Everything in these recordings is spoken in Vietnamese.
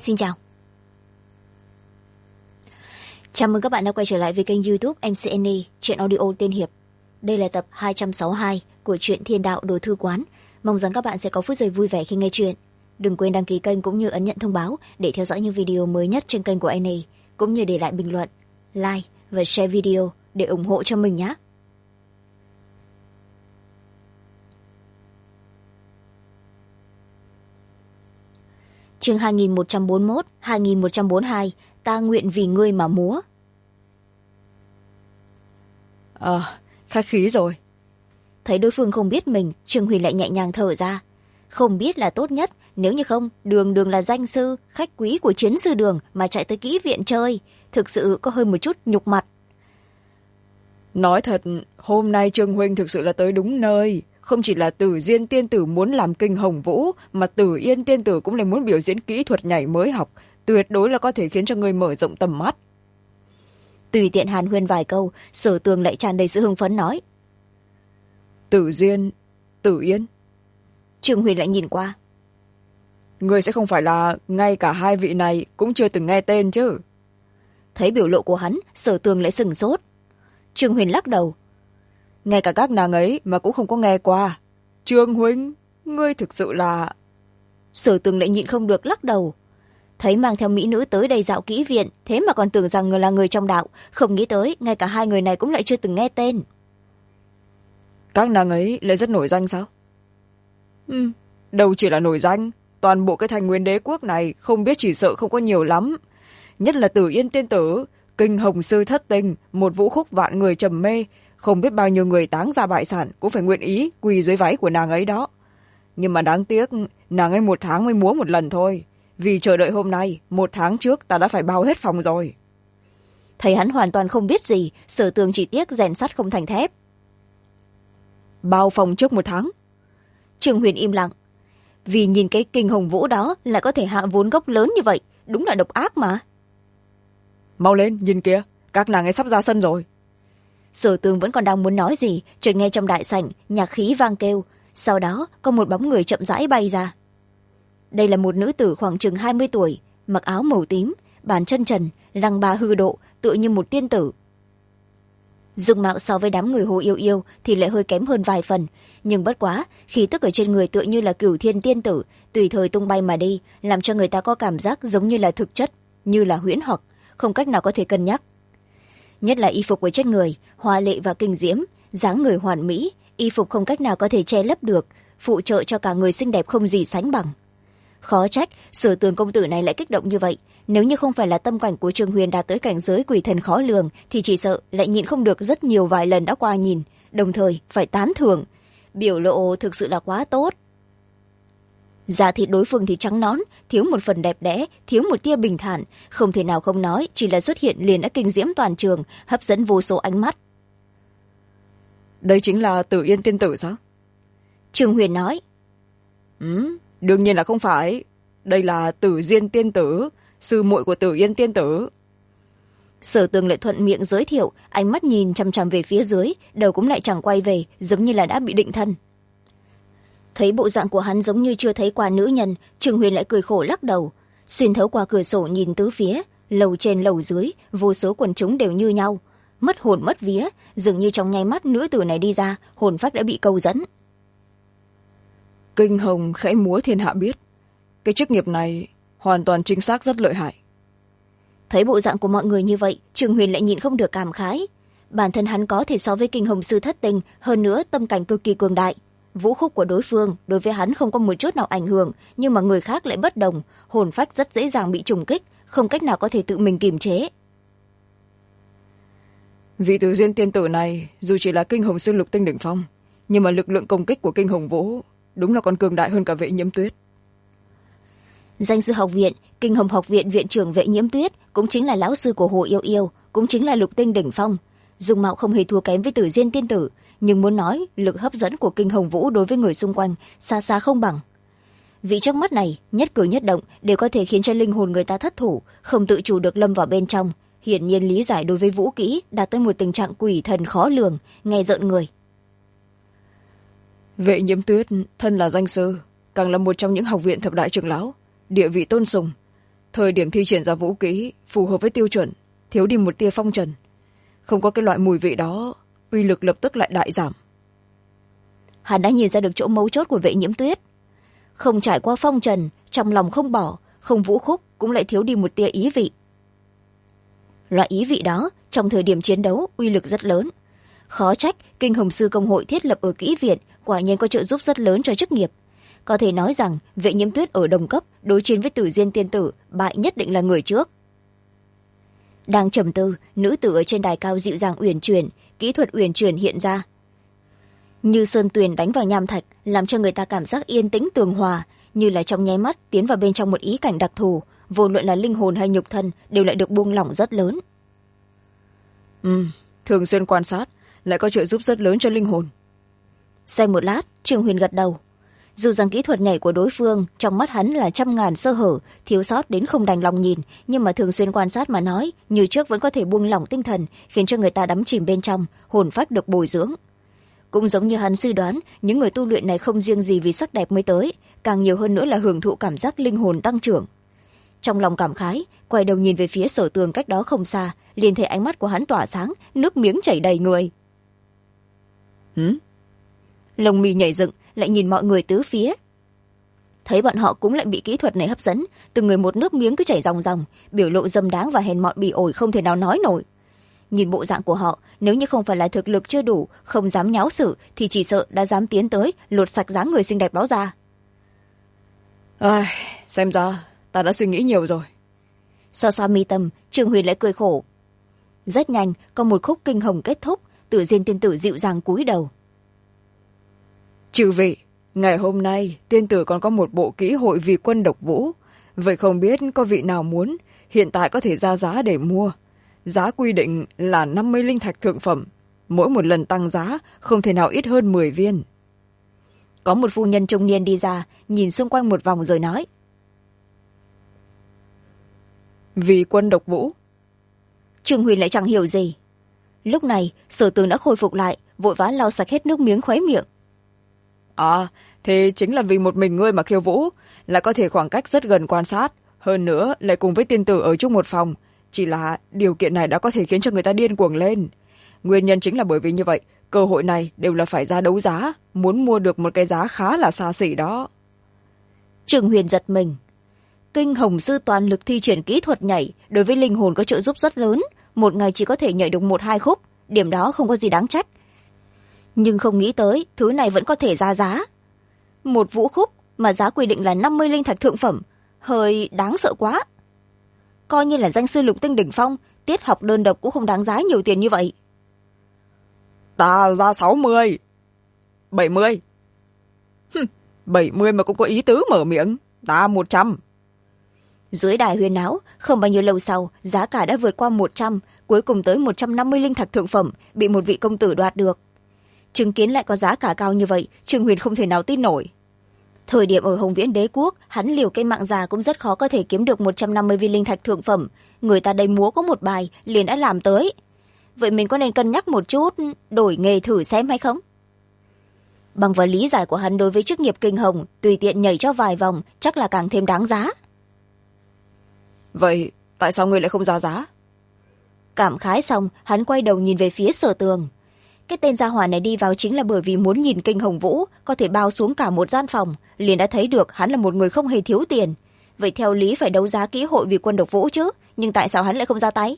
Xin chào. Chào mừng các bạn đã quay trở lại với kênh YouTube MCNE, truyện audio tiên hiệp. Đây là tập 262 của truyện Thiên Đạo Đồ Thư Quán. Mong rằng các bạn sẽ có phút giây vui vẻ khi nghe truyện. Đừng quên đăng ký kênh cũng như ấn nhận thông báo để theo dõi những video mới nhất trên kênh của NE, cũng như để lại bình luận, like và share video để ủng hộ cho mình nhé. Chương 2141, 2142, ta nguyện vì ngươi mà múa. Khách khí rồi. Thấy đối phương không biết mình, Trương Huyền lại nhẹ nhàng thở ra. Không biết là tốt nhất, nếu như không, đường đường là danh sư, khách quý của chiến sư đường mà chạy tới kỹ viện chơi, thực sự có hơi một chút nhục mặt. Nói thật, hôm nay Trương huynh thực sự là tới đúng nơi. Không chỉ là Tử Diên tiên tử muốn làm kinh hồng vũ, mà Tử Yên tiên tử cũng lại muốn biểu diễn kỹ thuật nhảy mới học, tuyệt đối là có thể khiến cho người mở rộng tầm mắt. Tùy tiện hàn huyên vài câu, Sở Tường lại tràn đầy sự hưng phấn nói: Tử Diên, Tử Yên. Trương Huyền lại nhìn qua: Người sẽ không phải là ngay cả hai vị này cũng chưa từng nghe tên chứ? Thấy biểu lộ của hắn, Sở Tường lại sửng sốt. Trương Huyền lắc đầu: Ngay cả các nàng ấy mà cũng không có nghe qua. Trương huynh, ngươi thực sự là... Sở Tường lại nhịn không được lắc đầu. Thấy mang theo mỹ nữ tới đây dạo kỹ viện, thế mà còn tưởng rằng người là người trong đạo, không nghĩ tới ngay cả hai người này cũng lại chưa từng nghe tên. Các nàng ấy lại rất nổi danh sao? Đâu chỉ là nổi danh, toàn bộ cái thành nguyên đế quốc này không biết chỉ sợ không có nhiều lắm. Nhất là Tử Yên tiên tử, kinh hồng sư thất tình, một vũ khúc vạn người trầm mê, không biết bao nhiêu người táng ra bại sản cũng phải nguyện ý quỳ dưới váy của nàng ấy đó. Nhưng mà đáng tiếc, nàng ấy 1 tháng mới múa một lần thôi. Vì chờ đợi hôm nay, 1 tháng trước ta đã phải bao hết phòng rồi. Thấy hắn hoàn toàn không biết gì, Sở Tường chỉ tiếc rèn sắt không thành thép. Bao phòng trước 1 tháng? Trương Huyền im lặng. Vì nhìn cái kinh hồng vũ đó lại có thể hạ vốn gốc lớn như vậy, đúng là độc ác mà. Mau lên, nhìn kìa, các nàng ấy sắp ra sân rồi. Sở Tường vẫn còn đang muốn nói gì, chợt nghe trong đại sảnh nhạc khí vang kêu, sau đó có một bóng người chậm rãi bay ra. Đây là một nữ tử khoảng chừng 20 tuổi, mặc áo màu tím, bàn chân trần, lăng ba hư độ, tựa như một tiên tử. Dung mạo so với đám người Hồ Yêu Yêu thì lại hơi kém hơn vài phần, nhưng bất quá, khí tức ở trên người tựa như là Cửu Thiên tiên tử, tùy thời tung bay mà đi, làm cho người ta có cảm giác giống như là thực chất, như là huyễn hoặc, không cách nào có thể cân nhắc. Nhất là y phục ở trên người, hoa lệ và kinh diễm, dáng người hoàn mỹ, y phục không cách nào có thể che lấp được, phụ trợ cho cả người xinh đẹp không gì sánh bằng. Khó trách Sở Tường công tử này lại kích động như vậy, nếu như không phải là tâm cảnh của Trương Huyền đạt tới cảnh giới quỷ thần khó lường thì chỉ sợ lại nhịn không được rất nhiều vài lần đã qua nhìn, đồng thời phải tán thưởng, biểu lộ thực sự là quá tốt. Da thịt đối phương thì trắng nõn, thiếu một phần đẹp đẽ, thiếu một tia bình thản, không thể nào không nói, chỉ là xuất hiện liền đã kinh diễm toàn trường, hấp dẫn vô số ánh mắt. Đây chính là Tử Yên tiên tử sao? Trương Huyền nói. Đương nhiên là không phải. Đây là Tử Diên tiên tử, sư muội của Tử Yên tiên tử. Sở Tường lại thuận miệng giới thiệu, ánh mắt nhìn chằm chằm về phía dưới, đầu cũng lại chẳng quay về, giống như là đã bị định thân. Thấy bộ dạng của hắn giống như chưa thấy qua nữ nhân, Trương Huyền lại cười khổ lắc đầu, xuyên thấu qua cửa sổ nhìn tứ phía, lầu trên lầu dưới, vô số quần chúng đều như nhau, mất hồn mất vía, dường như trong nháy mắt nữ tử này đi ra, hồn phách đã bị câu dẫn. Kinh hồng khẽ múa thiên hạ biết, cái chức nghiệp này hoàn toàn chính xác rất lợi hại. Thấy bộ dạng của mọi người như vậy, Trương Huyền lại nhịn không được cảm khái. Bản thân hắn có thể so với kinh hồng sư thất tình, hơn nữa tâm cảnh cực kỳ cường đại. Vũ khúc của đối phương đối với hắn không có một chút nào ảnh hưởng, nhưng mà người khác lại bất đồng, hồn phách rất dễ dàng bị trùng kích, không cách nào có thể tự mình kiềm chế. Vị Tử Diên tiên tử này dù chỉ là kinh hồng sư lục tinh đỉnh phong, nhưng mà lực lượng công kích của kinh hồng vũ đúng là còn cường đại hơn cả Vệ Nhiễm Tuyết. Danh sư học viện, kinh hồng học viện viện trưởng Vệ Nhiễm Tuyết cũng chính là lão sư của Hồ Yêu Yêu, cũng chính là lục tinh đỉnh phong, dung mạo không hề thua kém với Tử Diên tiên tử, nhưng muốn nói lực hấp dẫn của kinh hồng vũ đối với người xung quanh xa xa không bằng. Vị trước mắt này nhất cử nhất động đều có thể khiến cho linh hồn người ta thất thủ, không tự chủ được lâm vào bên trong, hiển nhiên lý giải đối với vũ kỹ đạt tới một tình trạng quỷ thần khó lường, nghe rợn người. Vệ Nhiễm Tuyết thân là danh sư, càng là một trong những học viện thập đại trưởng lão, địa vị tôn sùng, thời điểm thi triển ra vũ kỹ phù hợp với tiêu chuẩn, thiếu đi một tia phong trần. Không có cái loại mùi vị đó, uy lực lập tức lại đại giảm. Hắn đã nhìn ra được chỗ mấu chốt của Vệ Nhiễm Tuyết. Không trải qua phong trần, trong lòng không bỏ, không vũ khúc cũng lại thiếu đi một tia ý vị. Loại ý vị đó trong thời điểm chiến đấu uy lực rất lớn. Khó trách Kinh Hồng Sư Công hội thiết lập ở Kỹ Viện quả nhiên có trợ giúp rất lớn cho chức nghiệp. Có thể nói rằng Vệ Nhiễm Tuyết ở đồng cấp đối chiến với Tử Diên tiên tử, bại nhất định là người trước. Đang trầm tư, nữ tử ở trên đài cao dịu dàng uyển chuyển, kỹ thuật uyển chuyển hiện ra. Như sơn tuyền đánh vào nham thạch, làm cho người ta cảm giác yên tĩnh tường hòa, như là trong nháy mắt tiến vào bên trong một ý cảnh đặc thù, vô luận là linh hồn hay nhục thân đều lại được buông lỏng rất lớn. Thường xuyên quan sát lại có trợ giúp rất lớn cho linh hồn. Xem một lát, Trương Huyền gật đầu. Dù rằng kỹ thuật nhảy của đối phương trong mắt hắn là trăm ngàn sơ hở, thiếu sót đến không đành lòng nhìn, nhưng mà thường xuyên quan sát mà nói, như trước vẫn có thể buông lỏng tinh thần, khiến cho người ta đắm chìm bên trong, hồn phách được bồi dưỡng. Cũng giống như hắn suy đoán, những người tu luyện này không riêng gì vì sắc đẹp mới tới, càng nhiều hơn nữa là hưởng thụ cảm giác linh hồn tăng trưởng. Trong lòng cảm khái, quay đầu nhìn về phía Sở Tường cách đó không xa, liền thấy ánh mắt của hắn tỏa sáng, nước miếng chảy đầy người. Lông mi nhảy dựng, lại nhìn mọi người tứ phía. Thấy bọn họ cũng lại bị kỹ thuật này hấp dẫn, từng người một nước miếng cứ chảy ròng ròng, biểu lộ dâm đáng và hèn mọn bỉ ổi không thể nào nói nổi. Nhìn bộ dạng của họ, nếu như không phải là thực lực chưa đủ, không dám nháo sự, thì chỉ sợ đã dám tiến tới lột sạch dáng người xinh đẹp đó ra. Xem ra ta đã suy nghĩ nhiều rồi. So so mi tâm, Trương Huyền lại cười khổ. Rất nhanh, có một khúc kinh hồng kết thúc, Tử Diên tiên tử dịu dàng cúi đầu. Chư vị, ngày hôm nay tiên tử còn có một bộ kỹ hội vì quân độc vũ, vậy không biết có vị nào muốn hiện tại có thể ra giá để mua. Giá quy định là 50 linh thạch thượng phẩm, mỗi một lần tăng giá không thể nào ít hơn 10 viên. Có một phu nhân trung niên đi ra, nhìn xung quanh một vòng rồi nói. Vì quân độc vũ. Trương Huyền lại chẳng hiểu gì. Lúc này Sở Tường đã khôi phục lại, vội vã lau sạch hết nước miếng khóe miệng. Thế chính là vì một mình ngươi mà khiêu vũ, lại có thể khoảng cách rất gần quan sát, hơn nữa lại cùng với tiên tử ở chung một phòng. Chỉ là điều kiện này đã có thể khiến cho người ta điên cuồng lên. Nguyên nhân chính là bởi vì như vậy, cơ hội này đều là phải ra đấu giá, muốn mua được một cái giá khá là xa xỉ đó. Trương Huyền giật mình. Kinh Hồng Sư toàn lực thi triển kỹ thuật nhảy, đối với linh hồn có trợ giúp rất lớn, một ngày chỉ có thể nhảy được 1-2 khúc, điểm đó không có gì đáng trách. Nhưng không nghĩ tới, thứ này vẫn có thể ra giá. Một vũ khúc mà giá quy định là 50 linh thạch thượng phẩm, hơi đáng sợ quá. Coi như là danh sư lục tinh đỉnh phong, tiết học đơn độc cũng không đáng giá nhiều tiền như vậy. Ta ra 60. 70. 70 mà cũng có ý tứ mở miệng. Ta 100. Dưới đài huyên náo, không bao nhiêu lâu sau, giá cả đã vượt qua 100, cuối cùng tới 150 linh thạch thượng phẩm, bị một vị công tử đoạt được. Chứng kiến lại có giá cả cao như vậy, Trương Huyền không thể nào tin nổi. Thời điểm ở Hồng Viễn Đế Quốc, hắn liều cái mạng già cũng rất khó có thể kiếm được 150 viên linh thạch thượng phẩm. Người ta đây múa có một bài, liền đã làm tới. Vậy mình có nên cân nhắc một chút, đổi nghề thử xem hay không? Bằng vào lý giải của hắn đối với chức nghiệp kinh hồng, tùy tiện nhảy cho vài vòng, chắc là càng thêm đáng giá. Vậy, tại sao ngươi lại không ra giá? Cảm khái xong, hắn quay đầu nhìn về phía Sở Tường. Cái tên gia hỏa này đi vào chính là bởi vì muốn nhìn kinh hồng vũ, có thể bao xuống cả một gian phòng, liền đã thấy được hắn là một người không hề thiếu tiền. Vậy theo lý phải đấu giá kỹ hội vì quân độc vũ chứ, nhưng tại sao hắn lại không ra tay?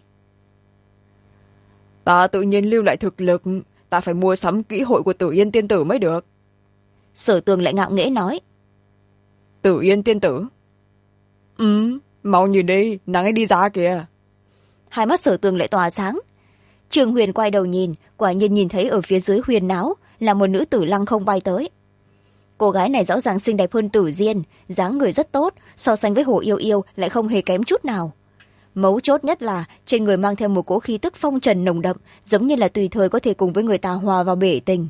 Ta tự nhiên lưu lại thực lực, ta phải mua sắm kỹ hội của Tử Yên tiên tử mới được. Sở Tường lại ngạo nghễ nói. Tử Yên tiên tử? Mau nhìn đi, nàng ấy đi ra kìa. Hai mắt Sở Tường lại tỏa sáng. Trương Huyền quay đầu nhìn, quả nhiên nhìn thấy ở phía dưới huyền náo là một nữ tử lăng không bay tới. Cô gái này rõ ràng xinh đẹp hơn Tử Diên, dáng người rất tốt, so sánh với Hồ Yêu Yêu lại không hề kém chút nào. Mấu chốt nhất là trên người mang theo một cỗ khí tức phong trần nồng đậm, giống như là tùy thời có thể cùng với người ta hòa vào bể tình.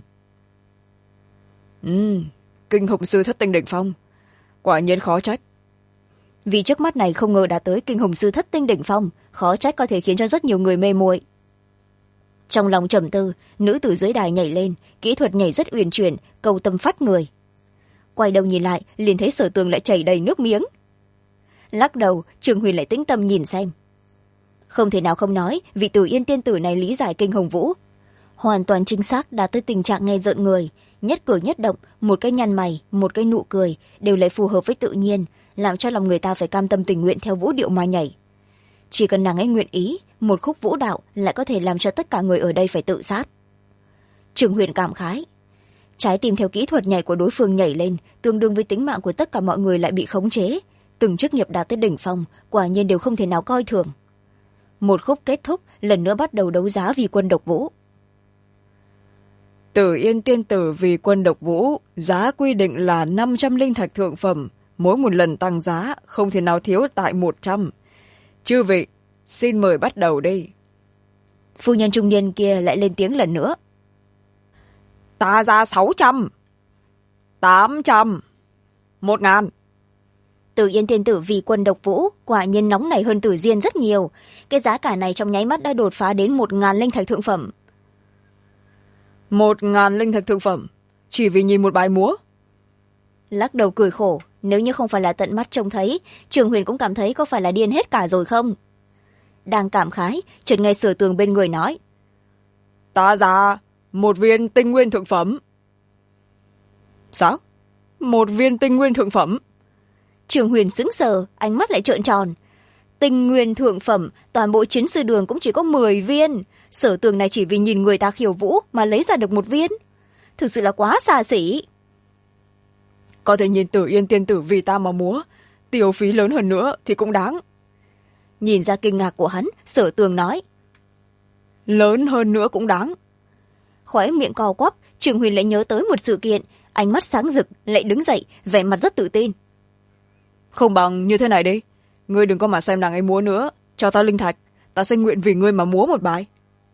Kinh hồng sư thất tinh đỉnh phong, quả nhiên khó trách. Vì trước mắt này không ngờ đã tới kinh hồng sư thất tinh đỉnh phong, khó trách có thể khiến cho rất nhiều người mê muội. Trong lòng trầm tư, nữ tử dưới đài nhảy lên, kỹ thuật nhảy rất uyển chuyển, câu tâm phách người. Quay đầu nhìn lại, liền thấy Sở Tường lại chảy đầy nước miếng. lắc đầu, Trường Huyền lại tĩnh tâm nhìn xem. Không thể nào không nói, vị Tử Yên tiên tử này lý giải kinh hồng vũ hoàn toàn chính xác, đạt tới tình trạng nghe rợn người. Nhất cử nhất động, một cái nhăn mày, một cái nụ cười đều lại phù hợp với tự nhiên, làm cho lòng người ta phải cam tâm tình nguyện theo vũ điệu mà nhảy. Chỉ cần nàng ấy nguyện ý, một khúc vũ đạo lại có thể làm cho tất cả người ở đây phải tự sát. Trường Huyền cảm khái, trái tim theo kỹ thuật nhảy của đối phương nhảy lên, tương đương với tính mạng của tất cả mọi người lại bị khống chế. Từng chức nghiệp đạt tới đỉnh phong, quả nhiên đều không thể nào coi thường. Một khúc kết thúc, lần nữa bắt đầu đấu giá vì quân độc vũ. Tử Yên tiên tử vì quân độc vũ, giá quy định là 500 linh thạch thượng phẩm, mỗi một lần tăng giá không thể nào thiếu tại 100. Chư vị, xin mời bắt đầu đi. Phu nhân trung niên kia lại lên tiếng lần nữa. Ta ra 600, 800, 1000. Tử Yên tiên tử vì quân độc vũ quả nhiên nóng nảy hơn Tử Diên rất nhiều. Cái giá cả này trong nháy mắt đã đột phá đến 1000 linh thạch thượng phẩm. 1000 linh thạch thượng phẩm, chỉ vì nhìn một bài múa. Lắc đầu cười khổ, nếu như không phải là tận mắt trông thấy, Trường Huyền cũng cảm thấy có phải là điên hết cả rồi không. Đang cảm khái, chợt nghe Sở Tường bên người nói. Ta ra 1 viên tinh nguyên thượng phẩm. Sao? 1 viên tinh nguyên thượng phẩm? Trường Huyền sững sờ, ánh mắt lại trợn tròn. Tinh nguyên thượng phẩm, toàn bộ chiến sư đường cũng chỉ có 10 viên. Sở Tường này chỉ vì nhìn người ta khiêu vũ mà lấy ra được 1 viên. Thực sự là quá xa xỉ. Có thể nhìn Tử Yên tiên tử vì ta mà múa, tiêu phí lớn hơn nữa thì cũng đáng. Nhìn ra kinh ngạc của hắn, Sở Tường nói. Lớn hơn nữa cũng đáng. Khóe miệng co quắp, Trường Huyền lại nhớ tới một sự kiện, ánh mắt sáng rực, lại đứng dậy, vẻ mặt rất tự tin. Không bằng như thế này đi, ngươi đừng có mà xem nàng ấy múa nữa, cho ta linh thạch, ta sẽ nguyện vì ngươi mà múa một bài.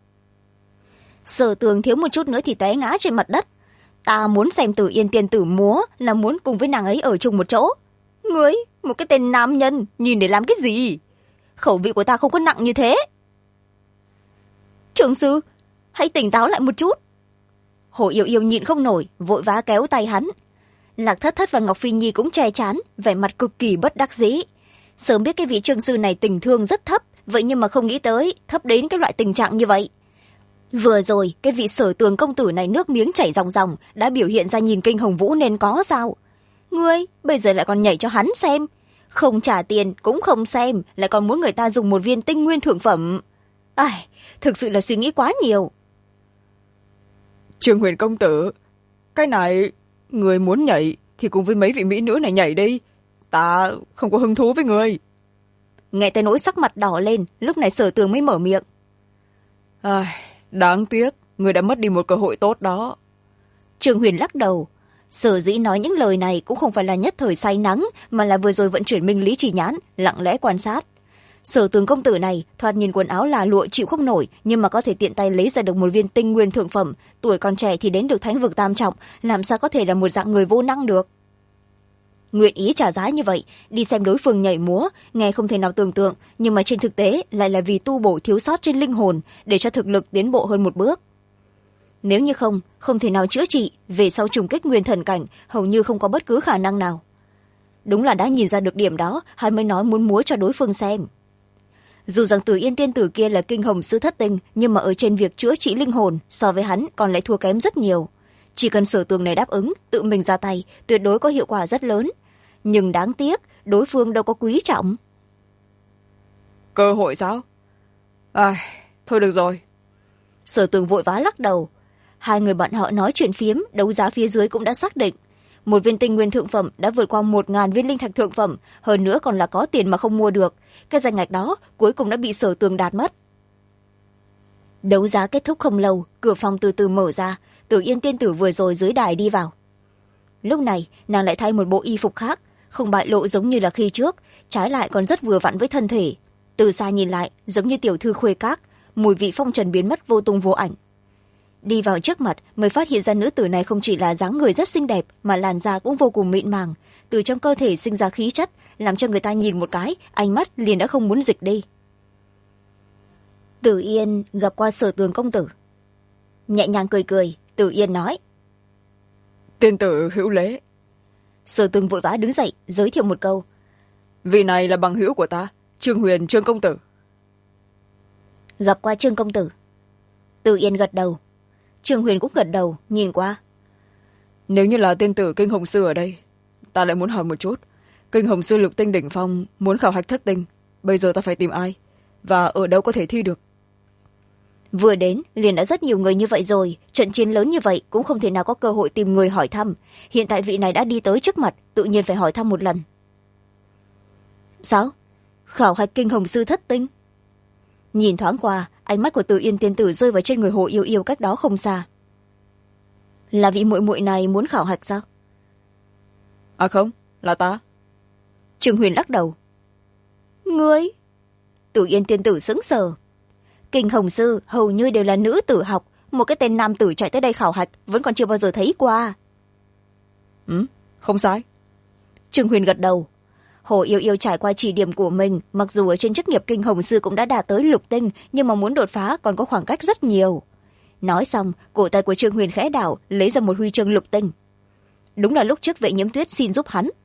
Sở Tường thiếu một chút nữa thì té ngã trên mặt đất. Ta muốn xem Tử Yên tiên tử múa là muốn cùng với nàng ấy ở chung một chỗ. Ngươi, một cái tên nam nhân, nhìn để làm cái gì? Khẩu vị của ta không có nặng như thế. Trưởng sư, hãy tỉnh táo lại một chút. Hồ Yêu Yêu nhịn không nổi, vội vã kéo tay hắn. Lạc Thất Thất và Ngọc Phi Nhi cũng che chắn, vẻ mặt cực kỳ bất đắc dĩ. Sớm biết cái vị trưởng sư này tình thương rất thấp, vậy nhưng mà không nghĩ tới thấp đến cái loại tình trạng như vậy. Vừa rồi, cái vị Sở Tường công tử này nước miếng chảy ròng ròng, đã biểu hiện ra nhìn kinh hồng vũ nên có sao. Ngươi, bây giờ lại còn nhảy cho hắn xem. Không trả tiền, cũng không xem, lại còn muốn người ta dùng 1 viên tinh nguyên thượng phẩm. Ai, thực sự là suy nghĩ quá nhiều. Trường Huyền công tử, cái này, người muốn nhảy thì cùng với mấy vị mỹ nữ này nhảy đi. Ta không có hứng thú với người. Nghe tới nỗi sắc mặt đỏ lên, lúc này Sở Tường mới mở miệng. Ai, đáng tiếc, người đã mất đi một cơ hội tốt đó. Trường Huyền lắc đầu. Sở dĩ nói những lời này cũng không phải là nhất thời say nắng, mà là vừa rồi vận chuyển minh lý chỉ nhãn, lặng lẽ quan sát. Sở Tường công tử này, thoạt nhìn quần áo là lụa chịu không nổi, nhưng mà có thể tiện tay lấy ra được 1 viên tinh nguyên thượng phẩm, tuổi còn trẻ thì đến được thánh vực tam trọng, làm sao có thể là một dạng người vô năng được. Nguyện ý trả giá như vậy, đi xem đối phương nhảy múa, nghe không thể nào tưởng tượng, nhưng mà trên thực tế lại là vì tu bổ thiếu sót trên linh hồn, để cho thực lực tiến bộ hơn một bước. Nếu như không thể nào chữa trị, về sau trùng kích nguyên thần cảnh, hầu như không có bất cứ khả năng nào. Đúng là đã nhìn ra được điểm đó, hắn mới nói muốn múa cho đối phương xem. Dù rằng Tử Yên tiên tử kia là kinh hồng sư thất tinh, nhưng mà ở trên việc chữa trị linh hồn, so với hắn còn lại thua kém rất nhiều. Chỉ cần Sở Tường này đáp ứng, tự mình ra tay, tuyệt đối có hiệu quả rất lớn. Nhưng đáng tiếc, đối phương đâu có quý trọng. Cơ hội sao? Thôi được rồi. Sở Tường vội vã lắc đầu. Hai người bọn họ nói chuyện phiếm, đấu giá phía dưới cũng đã xác định. 1 viên tinh nguyên thượng phẩm đã vượt qua 1000 viên linh thạch thượng phẩm, hơn nữa còn là có tiền mà không mua được. Cái danh ngạch đó cuối cùng đã bị Sở Tường đạt mất. Đấu giá kết thúc không lâu, cửa phòng từ từ mở ra, Tử Yên tiên tử vừa rồi dưới đài đi vào. Lúc này, nàng lại thay một bộ y phục khác, không bại lộ giống như là khi trước, trái lại còn rất vừa vặn với thân thể. Từ xa nhìn lại, giống như tiểu thư khuê các, mùi vị phong trần biến mất vô tung vô ảnh. Đi vào trước mặt mới phát hiện ra nữ tử này không chỉ là dáng người rất xinh đẹp, mà làn da cũng vô cùng mịn màng, từ trong cơ thể sinh ra khí chất, làm cho người ta nhìn một cái, ánh mắt liền đã không muốn dịch đi. Tử Yên gặp qua Sở Tường công tử. Nhẹ nhàng cười cười, Tử Yên nói. Tiên tử hữu lễ. Sở Tường vội vã đứng dậy, giới thiệu một câu. vị này là bằng hữu của ta, Trương Huyền, Trương công tử. Gặp qua Trương công tử. Từ Yên gật đầu. Trương Huyền cũng gật đầu, nhìn qua. Nếu như là tiên tử Kinh Hồng Sư ở đây, ta lại muốn hỏi một chút. Kinh Hồng Sư lục tinh đỉnh phong muốn khảo hạch thất tinh, bây giờ ta phải tìm ai và ở đâu có thể thi được? Vừa đến liền đã rất nhiều người như vậy rồi, trận chiến lớn như vậy cũng không thể nào có cơ hội tìm người hỏi thăm. Hiện tại vị này đã đi tới trước mặt, tự nhiên phải hỏi thăm một lần. Sao? Khảo hạch Kinh Hồng Sư thất tinh? Nhìn thoáng qua, ánh mắt của Từ Yên tiên tử rơi vào trên người Hồ Yêu Yêu cách đó không xa. Là vị muội muội này muốn khảo hạch sao? À không, là ta. Trương Huyền lắc đầu. Ngươi? Từ Yên tiên tử sững sờ. Kinh Hồng Sư hầu như đều là nữ tử học, một cái tên nam tử chạy tới đây khảo hạch vẫn còn chưa bao giờ thấy qua. Không sai. Trương Huyền gật đầu. Hồ Yêu Yêu trải qua chỉ điểm của mình, mặc dù ở trên chức nghiệp Kinh Hồng Sư cũng đã đạt tới lục tinh, nhưng mà muốn đột phá còn có khoảng cách rất nhiều. Nói xong, cổ tay của Trương Huyền khẽ đảo, lấy ra một huy chương lục tinh. Đúng là lúc trước Vệ Nhiễm Tuyết xin giúp hắn.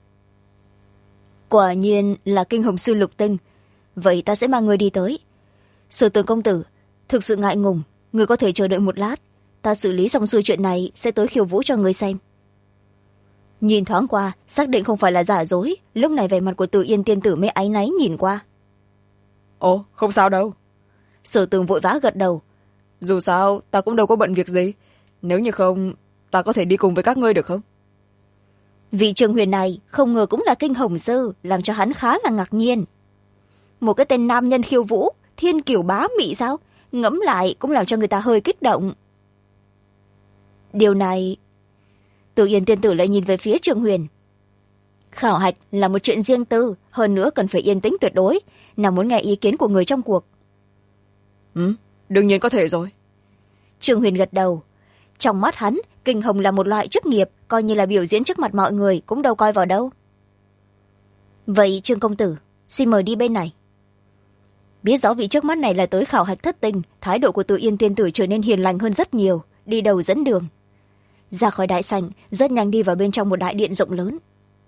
Quả nhiên là Kinh Hồng Sư lục tinh, vậy ta sẽ mang người đi tới. Sở Tường công tử, thực sự ngại ngùng, người có thể chờ đợi một lát, ta xử lý xong xuôi chuyện này sẽ tới khiêu vũ cho người xem. Nhìn thoáng qua, xác định không phải là giả dối, lúc này vẻ mặt của Từ Yên tiên tử mới áy náy nhìn qua. Ồ, không sao đâu. Sở Tường vội vã gật đầu. Dù sao, ta cũng đâu có bận việc gì. Nếu như không, ta có thể đi cùng với các ngươi được không? Vị Trương Huyền này không ngờ cũng là Kinh Hồng Sư, làm cho hắn khá là ngạc nhiên. Một cái tên nam nhân khiêu vũ, thiên kiều bá mị sao? Ngẫm lại cũng làm cho người ta hơi kích động. Điều này... Từ Yên tiên tử lại nhìn về phía Trương Huyền. Khảo hạch là một chuyện riêng tư, hơn nữa cần phải yên tĩnh tuyệt đối, nào muốn nghe ý kiến của người trong cuộc. Đương nhiên có thể rồi. Trương Huyền gật đầu. Trong mắt hắn, kinh hồng là một loại chức nghiệp, coi như là biểu diễn trước mặt mọi người cũng đâu coi vào đâu. Vậy Trương công tử, xin mời đi bên này. Biết rõ vị trước mắt này là tới khảo hạch thất tinh, thái độ của Từ Yên tiên tử trở nên hiền lành hơn rất nhiều, đi đầu dẫn đường. Ra khỏi đại sảnh, rất nhanh đi vào bên trong một đại điện rộng lớn.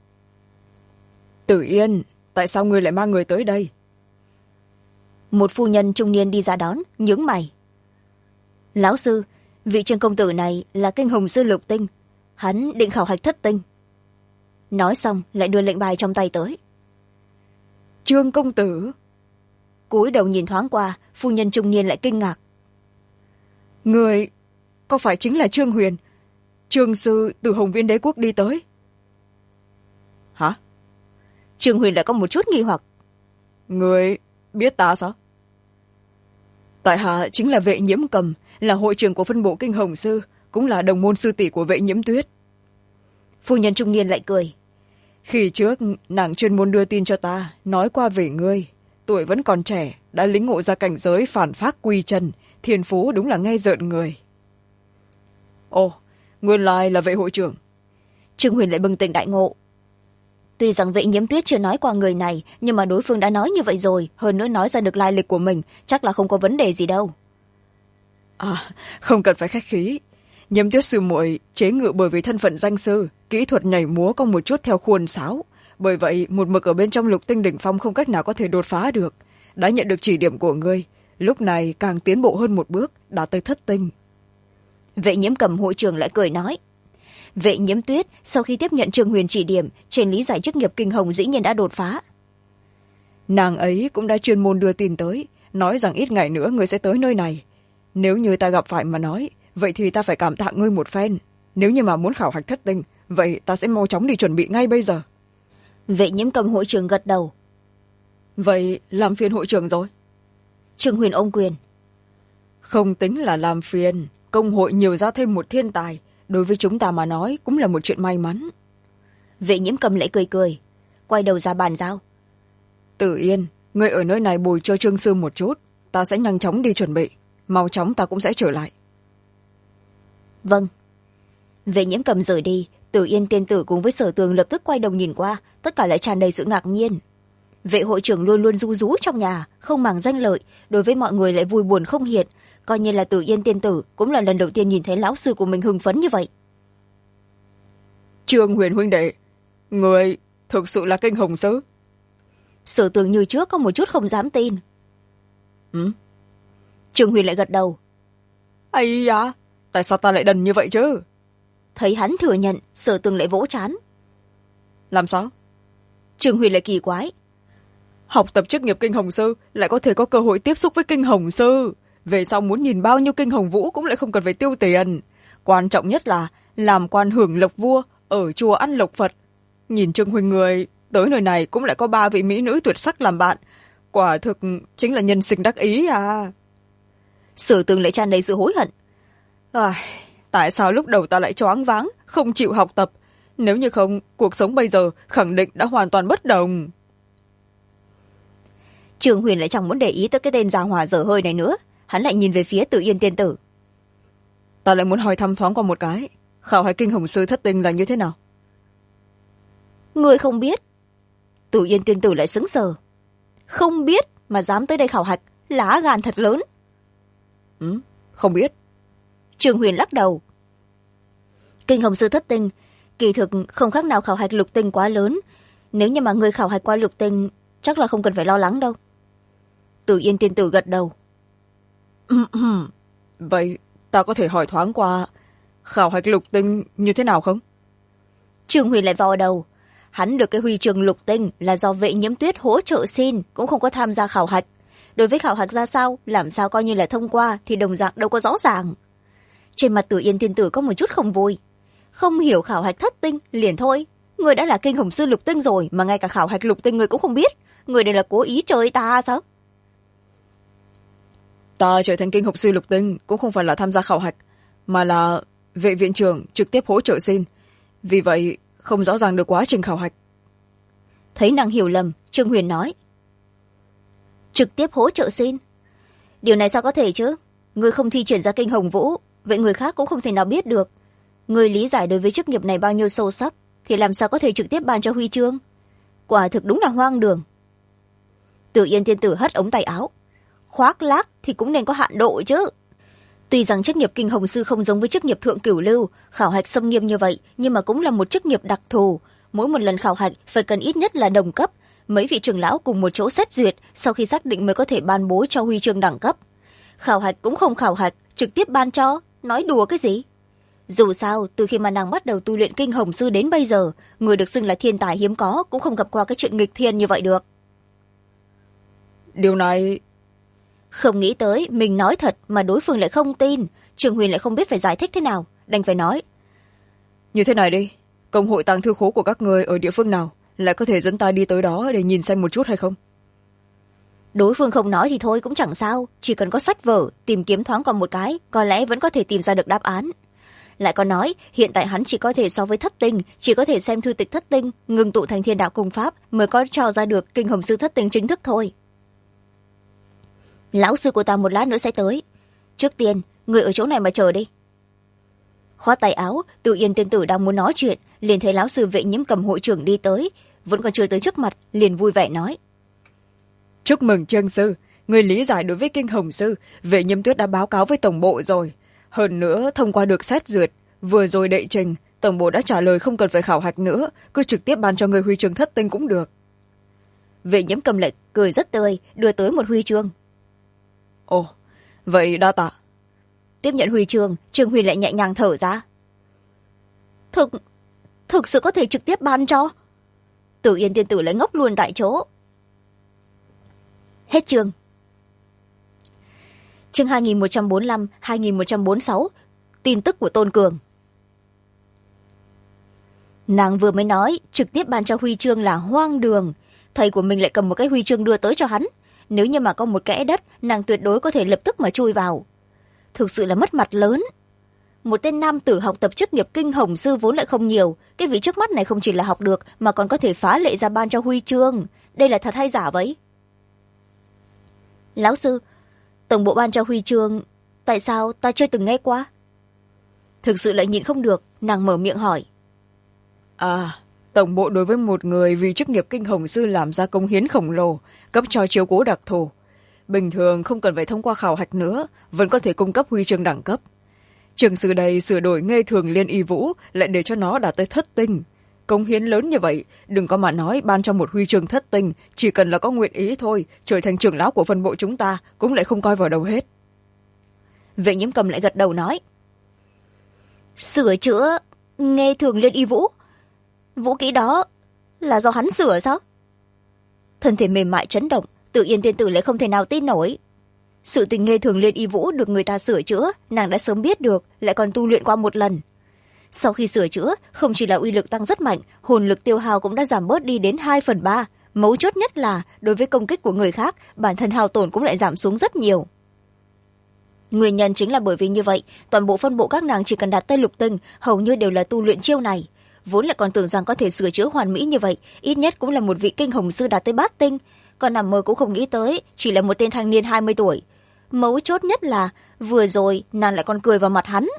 Tử Yên, tại sao ngươi lại mang người tới đây? Một phu nhân trung niên đi ra đón, nhướng mày. Lão sư, vị Trương công tử này là Kinh Hồng Sư lục tinh, hắn định khảo hạch thất tinh. Nói xong lại đưa lệnh bài trong tay tới. Trương công tử? Cúi đầu nhìn thoáng qua, phu nhân trung niên lại kinh ngạc. Người có phải chính là Trương Huyền, Trương sư từ Hồng Viên Đế quốc đi tới? Hả? Trương Huyền lại có một chút nghi hoặc. Người biết ta sao? Tại hạ chính là Vệ Nhiễm Cầm, là hội trưởng của phân bộ Kinh Hồng Sư, cũng là đồng môn sư tỷ của Vệ Nhiễm Tuyết. Phu nhân trung niên lại cười. Khi trước nàng chuyên môn đưa tin cho ta, nói qua về ngươi, tuổi vẫn còn trẻ, đã lĩnh ngộ ra cảnh giới phản phác quy chân, thiên phú đúng là nghe rợn người. Ồ, nguyên lai là Vệ hội trưởng. Trương Huyền lại bừng tỉnh đại ngộ. Tuy rằng Vệ Nhiễm Tuyết chưa nói qua người này, nhưng mà đối phương đã nói như vậy rồi, hơn nữa nói ra được lai lịch của mình, chắc là không có vấn đề gì đâu. À, không cần phải khách khí. Nhiễm Tuyết sư muội chế ngự bởi vì thân phận danh sư, kỹ thuật nhảy múa có một chút theo khuôn sáo, bởi vậy một mực ở bên trong lục tinh đỉnh phong không cách nào có thể đột phá được. Đã nhận được chỉ điểm của ngươi, lúc này càng tiến bộ hơn một bước, đã tới thất tinh. Vệ Nhiễm Cầm hội trưởng lại cười nói. Vệ Nhiễm Tuyết sau khi tiếp nhận Trương Huyền chỉ điểm, trên lý giải chức nghiệp Kinh Hồng dĩ nhiên đã đột phá. Nàng ấy cũng đã chuyên môn đưa tin tới, nói rằng ít ngày nữa ngươi sẽ tới nơi này. Nếu như ta gặp phải mà nói, vậy thì ta phải cảm tạ ngươi một phen. Nếu như mà muốn khảo hạch thất tinh, vậy ta sẽ mau chóng đi chuẩn bị ngay bây giờ. Vệ Nhiễm Cầm hội trưởng gật đầu. Vậy làm phiền hội trưởng rồi. Trương Huyền ôm quyền. Không tính là làm phiền, công hội nhiều ra thêm một thiên tài, đối với chúng ta mà nói cũng là một chuyện may mắn. Vệ Nhiễm Cầm lại cười cười, quay đầu ra bàn giao. Tử Yên, ngươi ở nơi này bồi cho Trương sư một chút, ta sẽ nhanh chóng đi chuẩn bị, mau chóng ta cũng sẽ trở lại. Vâng. Vệ Nhiễm Cầm rời đi, Tử Yên tiên tử cùng với Sở Tường lập tức quay đầu nhìn qua, tất cả lại tràn đầy sự ngạc nhiên. Vệ hội trưởng luôn luôn ru rú trong nhà, không màng danh lợi, đối với mọi người lại vui buồn không hiện, coi như là Tử Yên tiên tử cũng là lần đầu tiên nhìn thấy lão sư của mình hưng phấn như vậy. Trương Huyền huynh đệ, người thực sự là Kinh Hồng Sư? Sở Tường như trước có một chút không dám tin. Trương Huyền lại gật đầu. ây da, tại sao ta lại đần như vậy chứ? Thấy hắn thừa nhận, Sở Tường lại vỗ trán. Làm sao? Trương Huyền lại kỳ quái. Học tập chức nghiệp kinh hồng sư lại có thể có cơ hội tiếp xúc với kinh hồng sư. Về sau muốn nhìn bao nhiêu kinh hồng vũ cũng lại không cần phải tiêu tiền. Quan trọng nhất là làm quan hưởng lộc vua, ở chùa ăn lộc Phật. Nhìn Trương huynh người tới nơi này cũng lại có 3 vị mỹ nữ tuyệt sắc làm bạn. Quả thực chính là nhân sinh đắc ý à. Sở Tường lại tràn đầy sự hối hận. Tại sao lúc đầu ta lại choáng váng, không chịu học tập? Nếu như không, cuộc sống bây giờ khẳng định đã hoàn toàn bất đồng. Trương Huyền lại chẳng muốn để ý tới cái tên già hỏa dở hơi này nữa. Hắn lại nhìn về phía Tử Yên tiên tử. Ta lại muốn hỏi thăm thoáng qua một cái. Khảo hạch kinh hồng sư thất tinh là như thế nào? Ngươi không biết? Tử Yên tiên tử lại sững sờ. Không biết mà dám tới đây khảo hạch, lá gan thật lớn. Không biết. Trương Huyền lắc đầu. Kinh hồng sư thất tinh kỳ thực không khác nào khảo hạch lục tinh quá lớn. Nếu như mà người khảo hạch qua lục tinh chắc là không cần phải lo lắng đâu. Tử Yên tiên tử gật đầu. Vậy ta có thể hỏi thoáng qua khảo hạch lục tinh như thế nào không? Trương Huyền lại vò đầu. Hắn được cái huy chương lục tinh là do Vệ Nhiễm Tuyết hỗ trợ xin, cũng không có tham gia khảo hạch. Đối với khảo hạch ra sao, làm sao coi như là thông qua thì đồng dạng đâu có rõ ràng. Trên mặt Tử Yên tiên tử có một chút không vui. Không hiểu khảo hạch thất tinh liền thôi. Người đã là kinh hồng sư lục tinh rồi mà ngay cả khảo hạch lục tinh người cũng không biết. Người đây là cố ý chơi ta sao? Ta trở thành kinh hồng sư lục tinh cũng không phải là tham gia khảo hạch, mà là vệ viện trưởng trực tiếp hỗ trợ xin. Vì vậy không rõ ràng được quá trình khảo hạch. Thấy nàng hiểu lầm, Trương Huyền nói. Trực tiếp hỗ trợ xin? Điều này sao có thể chứ? Người không thi triển ra kinh hồng vũ, vậy người khác cũng không thể nào biết được. Người lý giải đối với chức nghiệp này bao nhiêu sâu sắc, thì làm sao có thể trực tiếp ban cho huy chương? Quả thực đúng là hoang đường. Tử Yên tiên tử hất ống tay áo. Khoác lác thì cũng nên có hạn độ chứ. Tuy rằng chức nghiệp kinh hồng sư không giống với chức nghiệp thượng cửu lưu, khảo hạch xâm nghiêm như vậy, nhưng mà cũng là một chức nghiệp đặc thù. Mỗi một lần khảo hạch phải cần ít nhất là đồng cấp. Mấy vị trưởng lão cùng một chỗ xét duyệt, sau khi xác định mới có thể ban bố cho huy chương đẳng cấp. Khảo hạch cũng không khảo hạch, trực tiếp ban cho, nói đùa cái gì? Dù sao, từ khi mà nàng bắt đầu tu luyện kinh hồng sư đến bây giờ, người được xưng là thiên tài hiếm có cũng không gặp qua cái chuyện nghịch thiên như vậy được. Điều này... Không nghĩ tới mình nói thật mà đối phương lại không tin. Trương Huyền lại không biết phải giải thích thế nào, đành phải nói. Như thế này đi, công hội tàng thư khố của các người ở địa phương nào, lại có thể dẫn ta đi tới đó để nhìn xem một chút hay không? Đối phương không nói thì thôi cũng chẳng sao, chỉ cần có sách vở, tìm kiếm thoáng qua một cái, có lẽ vẫn có thể tìm ra được đáp án. Lại còn nói, hiện tại hắn chỉ có thể so với thất tinh, chỉ có thể xem thư tịch thất tinh, ngừng tụ thành thiên đạo công pháp mới có cho ra được kinh hồng sư thất tinh chính thức thôi. Lão sư của ta một lát nữa sẽ tới. Trước tiên, người ở chỗ này mà chờ đi. Khoát tay áo, Tự Yên tiên tử đang muốn nói chuyện, liền thấy lão sư Vệ Nhiễm Cầm hội trưởng đi tới, vẫn còn chưa tới trước mặt, liền vui vẻ nói. Chúc mừng Trương sư, người lý giải đối với kinh hồng sư, Vệ Nhiễm Tuyết đã báo cáo với tổng bộ rồi. Hơn nữa, thông qua được xét duyệt, vừa rồi đệ trình, tổng bộ đã trả lời không cần phải khảo hạch nữa, cứ trực tiếp ban cho người huy chương thất tinh cũng được. Vệ Nhiễm Cầm lại cười rất tươi, đưa tới một huy chương. Ồ, vậy đa tạ. Tiếp nhận huy chương, Trương Huyền lại nhẹ nhàng thở ra. Thực sự có thể trực tiếp ban cho? Tử Yên tiên tử lại ngốc luôn tại chỗ. Hết chương. Chương 2145, 2146, tin tức của Tôn Cường. Nàng vừa mới nói trực tiếp ban cho huy chương là hoang đường, thầy của mình lại cầm một cái huy chương đưa tới cho hắn. Nếu như mà có một kẽ đất, nàng tuyệt đối có thể lập tức mà chui vào. Thực sự là mất mặt lớn. Một tên nam tử học tập chức nghiệp kinh hồng sư vốn lại không nhiều, cái vị trước mắt này không chỉ là học được mà còn có thể phá lệ ra ban cho huy chương. Đây là thật hay giả vậy? Lão sư, tổng bộ ban cho huy chương, tại sao ta chưa từng nghe qua? Thực sự lại nhịn không được, nàng mở miệng hỏi. Tổng bộ đối với một người vì chức nghiệp kinh hồng sư làm ra công hiến khổng lồ, cấp cho chiếu cố đặc thù. Bình thường không cần phải thông qua khảo hạch nữa, vẫn có thể cung cấp huy chương đẳng cấp. Trường sư đây sửa đổi ngây thường liên y vũ, lại để cho nó đạt tới thất tinh. cống hiến lớn như vậy, đừng có mà nói ban cho một huy chương thất tinh, chỉ cần là có nguyện ý thôi, trở thành trưởng lão của phân bộ chúng ta cũng lại không coi vào đầu hết. Vệ nhiễm cầm lại gật đầu nói, sửa chữa nghe thường liên y vũ, vũ kỹ đó là do hắn sửa sao? Thân thể mềm mại chấn động, Tự Yên tiên tử lại không thể nào tin nổi. Sự tình nghe thường liên y vũ được người ta sửa chữa, nàng đã sớm biết được, lại còn tu luyện qua một lần. Sau khi sửa chữa, không chỉ là uy lực tăng rất mạnh, hồn lực tiêu hao cũng đã giảm bớt đi đến 2/3. Mấu chốt nhất là đối với công kích của người khác, bản thân hao tổn cũng lại giảm xuống rất nhiều. Nguyên nhân chính là bởi vì như vậy, toàn bộ phân bộ các nàng chỉ cần đạt tới lục tinh, hầu như đều là tu luyện chiêu này. Vốn lại còn tưởng rằng có thể sửa chữa hoàn mỹ như vậy, ít nhất cũng là một vị kinh hồng sư đạt tới bát tinh, còn nằm mơ cũng không nghĩ tới chỉ là một tên thanh niên 20 tuổi. Mấu chốt nhất là vừa rồi nàng lại còn cười vào mặt hắn.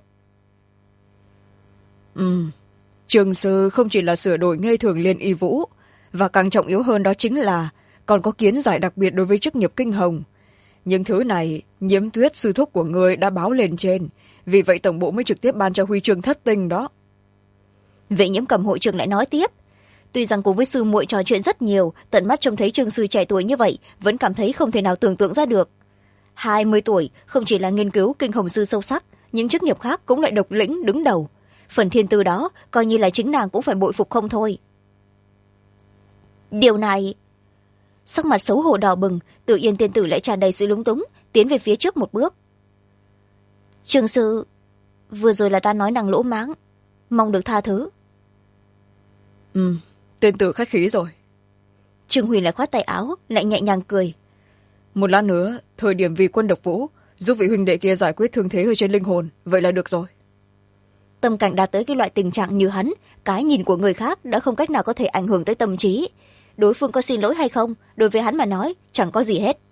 Trường sư không chỉ là sửa đổi nghe thường liên y vũ, và càng trọng yếu hơn đó chính là còn có kiến giải đặc biệt đối với chức nghiệp kinh hồng. Nhưng thứ này Nhiễm Tuyết sư thúc của người đã báo lên trên, vì vậy tổng bộ mới trực tiếp ban cho huy chương thất tinh đó. Vệ Nhiễm cầm hội trưởng lại nói tiếp, tuy rằng cùng với sư muội trò chuyện rất nhiều, tận mắt trông thấy trường sư trẻ tuổi như vậy, vẫn cảm thấy không thể nào tưởng tượng ra được. 20 tuổi không chỉ là nghiên cứu kinh hồng sư sâu sắc, những chức nghiệp khác cũng lại độc lĩnh đứng đầu. Phần thiên tư đó coi như là chính nàng cũng phải bội phục không thôi. Điều này, sắc mặt xấu hổ đỏ bừng, Tự Yên tiên tử lại tràn đầy sự lúng túng, tiến về phía trước một bước. Trường sư, vừa rồi là ta nói nàng lỗ mãng, mong được tha thứ. Tiên tử khách khí rồi. Trương Huyền lại khoát tay áo, lại nhẹ nhàng cười. Một lát nữa, thời điểm vì quân độc vũ, giúp vị huynh đệ kia giải quyết thương thế ở trên linh hồn, vậy là được rồi. Tâm cảnh đạt tới cái loại tình trạng như hắn, cái nhìn của người khác đã không cách nào có thể ảnh hưởng tới tâm trí. Đối phương có xin lỗi hay không, đối với hắn mà nói chẳng có gì hết.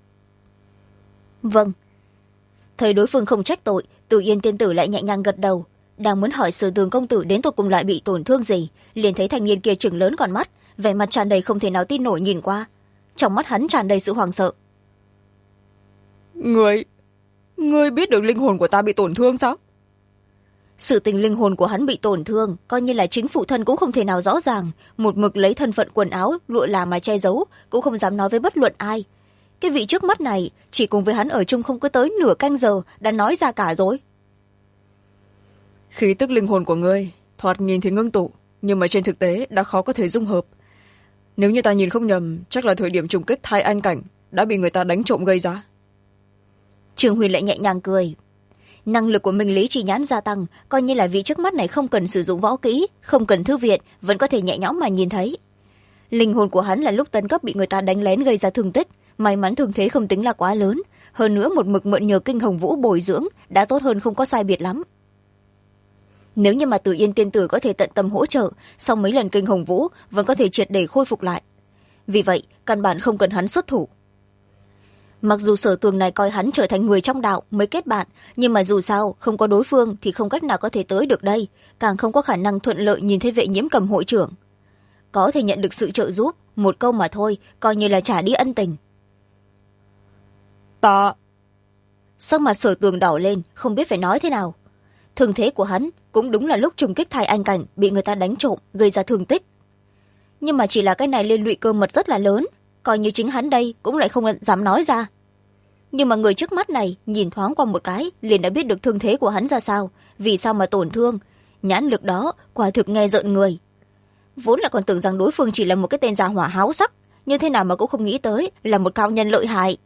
Vâng. Thấy đối phương không trách tội, Tự Yên tiên tử lại nhẹ nhàng gật đầu, đang muốn hỏi Sử Tường công tử đến tột cùng lại bị tổn thương gì, liền thấy thanh niên kia trừng lớn con mắt, vẻ mặt tràn đầy không thể nào tin nổi nhìn qua, trong mắt hắn tràn đầy sự hoảng sợ. Ngươi biết được linh hồn của ta bị tổn thương sao? Sự tình linh hồn của hắn bị tổn thương coi như là chính phụ thân cũng không thể nào rõ ràng, một mực lấy thân phận quần áo lụa là mà che giấu, cũng không dám nói với bất luận ai. Cái vị trước mắt này chỉ cùng với hắn ở chung không có tới nửa canh giờ đã nói ra cả rồi. Khí tức linh hồn của ngươi thoạt nhìn thì ngưng tụ, nhưng mà trên thực tế đã khó có thể dung hợp. Nếu như ta nhìn không nhầm, chắc là thời điểm trùng kích thai anh cảnh đã bị người ta đánh trộm gây ra. Trường Huyền lại nhẹ nhàng cười. Năng lực của minh lý chi nhãn gia tăng, coi như là vị trước mắt này không cần sử dụng võ kỹ, không cần thư viện, vẫn có thể nhẹ nhõm mà nhìn thấy. Linh hồn của hắn là lúc tân cấp bị người ta đánh lén gây ra thương tích, may mắn thương thế không tính là quá lớn, hơn nữa một mực mượn nhờ kinh hồng vũ bồi dưỡng đã tốt hơn không có sai biệt lắm. Nếu như mà Từ Yên tiên tử có thể tận tâm hỗ trợ, sau mấy lần kinh hồng vũ vẫn có thể triệt để khôi phục lại. Vì vậy căn bản không cần hắn xuất thủ. Mặc dù Sở Tường này coi hắn trở thành người trong đạo mới kết bạn, nhưng mà dù sao không có đối phương thì không cách nào có thể tới được đây, càng không có khả năng thuận lợi nhìn thấy Vệ Nhiễm cầm hội trưởng. Có thể nhận được sự trợ giúp, một câu mà thôi, coi như là trả đi ân tình. Ta... Sắc mặt Sở Tường đỏ lên, không biết phải nói thế nào. Thương thế của hắn cũng đúng là lúc trùng kích thai anh cảnh bị người ta đánh trộm gây ra thương tích, nhưng mà chỉ là cái này liên lụy cơ mật rất là lớn, coi như chính hắn đây cũng lại không dám nói ra. Nhưng mà người trước mắt này nhìn thoáng qua một cái liền đã biết được thương thế của hắn ra sao, vì sao mà tổn thương, nhãn lực đó quả thực nghe rợn người. Vốn là còn tưởng rằng đối phương chỉ là một cái tên già hỏa háo sắc, nhưng thế nào mà cũng không nghĩ tới là một cao nhân lợi hại.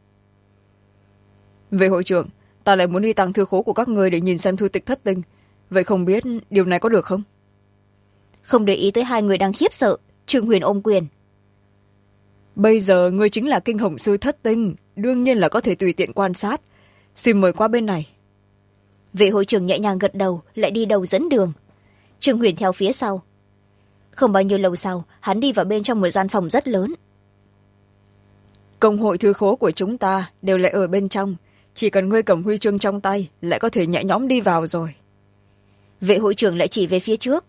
Về hội trưởng, ta lại muốn đi tăng thư khố của các người để nhìn xem thư tịch thất tinh, vậy không biết điều này có được không? Không để ý tới hai người đang khiếp sợ, Trương Huyền ôm quyền. Bây giờ ngươi chính là kinh hồng sư thất tinh, đương nhiên là có thể tùy tiện quan sát. Xin mời qua bên này. Vệ hội trưởng nhẹ nhàng gật đầu, lại đi đầu dẫn đường. Trương Huyền theo phía sau. Không bao nhiêu lâu sau, hắn đi vào bên trong một gian phòng rất lớn. Công hội thư khố của chúng ta đều lại ở bên trong, chỉ cần ngươi cầm huy chương trong tay lại có thể nhẹ nhõm đi vào rồi. Vệ hội trưởng lại chỉ về phía trước.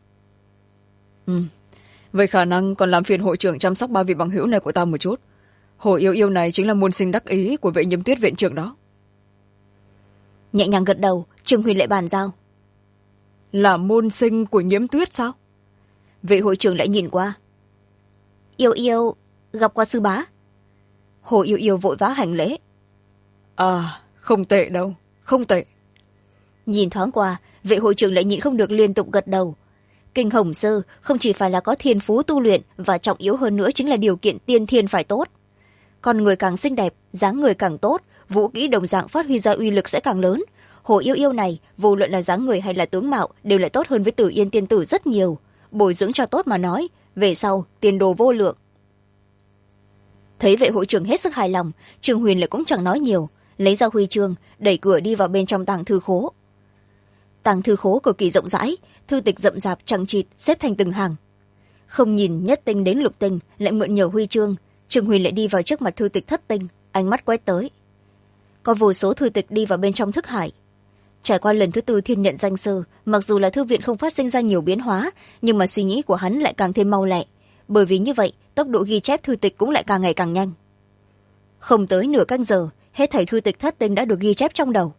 Vậy khả năng còn làm phiền hội trưởng chăm sóc ba vị bằng hữu này của ta một chút. Hồ yêu yêu này chính là môn sinh đắc ý của Vệ Nhiễm Tuyết viện trưởng đó. Nhẹ nhàng gật đầu, Trương Huyền lại bàn giao. Là môn sinh của Nhiễm Tuyết sao? vệ hội trưởng lại nhìn qua. Yêu yêu gặp qua sư bá. Hồ yêu yêu vội vã hành lễ. À, không tệ đâu, không tệ. Nhìn thoáng qua, vệ hội trưởng lại nhịn không được liên tục gật đầu. Kinh hồng sư không chỉ phải là có thiên phú tu luyện, và trọng yếu hơn nữa chính là điều kiện tiên thiên phải tốt. Con người càng xinh đẹp, dáng người càng tốt, vũ kỹ đồng dạng phát huy ra uy lực sẽ càng lớn. Hồ yêu yêu này, vô luận là dáng người hay là tướng mạo, đều lại tốt hơn với Tử Yên tiên tử rất nhiều. Bồi dưỡng cho tốt mà nói, về sau tiền đồ vô lượng. Thấy vệ hội trưởng hết sức hài lòng, Trương Huyền lại cũng chẳng nói nhiều, lấy ra huy chương, đẩy cửa đi vào bên trong tàng thư khố. Tàng thư khố cực kỳ rộng rãi, thư tịch rậm rạp chằng chịt xếp thành từng hàng. Không nhìn nhất tinh đến lục tinh, lại mượn nhờ huy chương, Trương Huyền lại đi vào trước mặt thư tịch thất tinh, ánh mắt quét tới. Có vô số thư tịch đi vào bên trong thức hải. Trải qua lần thứ tư thiên nhận danh sư, mặc dù là thư viện không phát sinh ra nhiều biến hóa, nhưng mà suy nghĩ của hắn lại càng thêm mau lẹ, bởi vì như vậy tốc độ ghi chép thư tịch cũng lại càng ngày càng nhanh. Không tới nửa canh giờ, hết thảy thư tịch thất tinh đã được ghi chép trong đầu.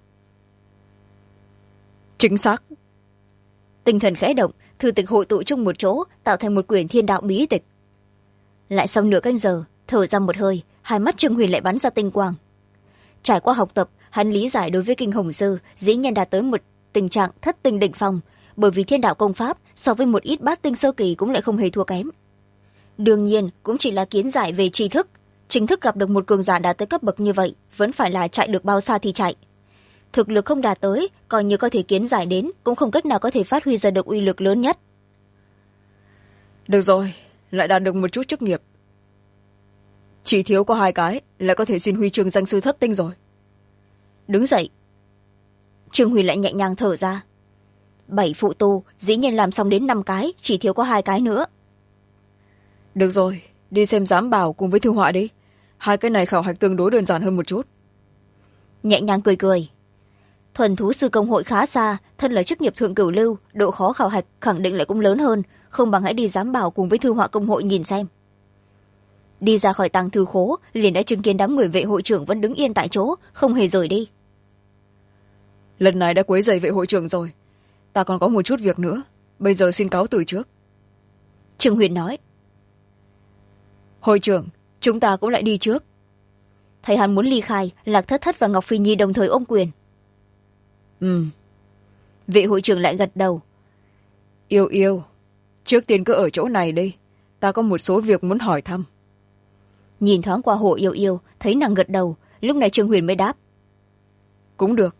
Chính xác. Tinh thần khẽ động, thư tịch hội tụ chung một chỗ, tạo thành một quyển thiên đạo bí tịch. Lại sau nửa canh giờ, thở ra một hơi, hai mắt Trương Huyền lại bắn ra tinh quang. Trải qua học tập, hắn lý giải đối với kinh hồng sư dĩ nhiên đạt tới một tình trạng thất tinh đỉnh phong, bởi vì thiên đạo công pháp so với một ít bát tinh sơ kỳ cũng lại không hề thua kém. Đương nhiên cũng chỉ là kiến giải về tri thức, chính thức gặp được một cường giả đạt tới cấp bậc như vậy vẫn phải là chạy được bao xa thì chạy. Thực lực không đạt tới, coi như có thể kiến giải đến, cũng không cách nào có thể phát huy ra được uy lực lớn nhất. Được rồi, lại đạt được một chút chức nghiệp. Chỉ thiếu có 2 cái là có thể xin huy chương danh sư thất tinh rồi. Đứng dậy, Trương Huy lại nhẹ nhàng thở ra. 7 phụ tu dĩ nhiên làm xong đến 5 cái, chỉ thiếu có 2 cái nữa. Được rồi, đi xem giám bảo cùng với thư họa đi. 2 cái này khảo hạch tương đối đơn giản hơn một chút. Nhẹ nhàng cười cười. Thuần thú sư công hội khá xa, thân là chức nghiệp thượng cửu lưu, độ khó khảo hạch khẳng định lại cũng lớn hơn, không bằng hãy đi giám bảo cùng với thư họa công hội nhìn xem. Đi ra khỏi tàng thư khố, liền đã chứng kiến đám người vệ hội trưởng vẫn đứng yên tại chỗ, không hề rời đi. Lần này đã quấy rầy vệ hội trưởng rồi, ta còn có một chút việc nữa, bây giờ xin cáo từ trước. Trương Huyền nói. Hội trưởng, chúng ta cũng lại đi trước. Thấy hắn muốn ly khai, Lạc Thất Thất và Ngọc Phi Nhi đồng thời ôm quyền. Vệ hội trưởng lại gật đầu. Yêu yêu, trước tiên cứ ở chỗ này đi, ta có một số việc muốn hỏi thăm. Nhìn thoáng qua Hồ yêu yêu, thấy nàng gật đầu, lúc này Trương Huyền mới đáp. Cũng được.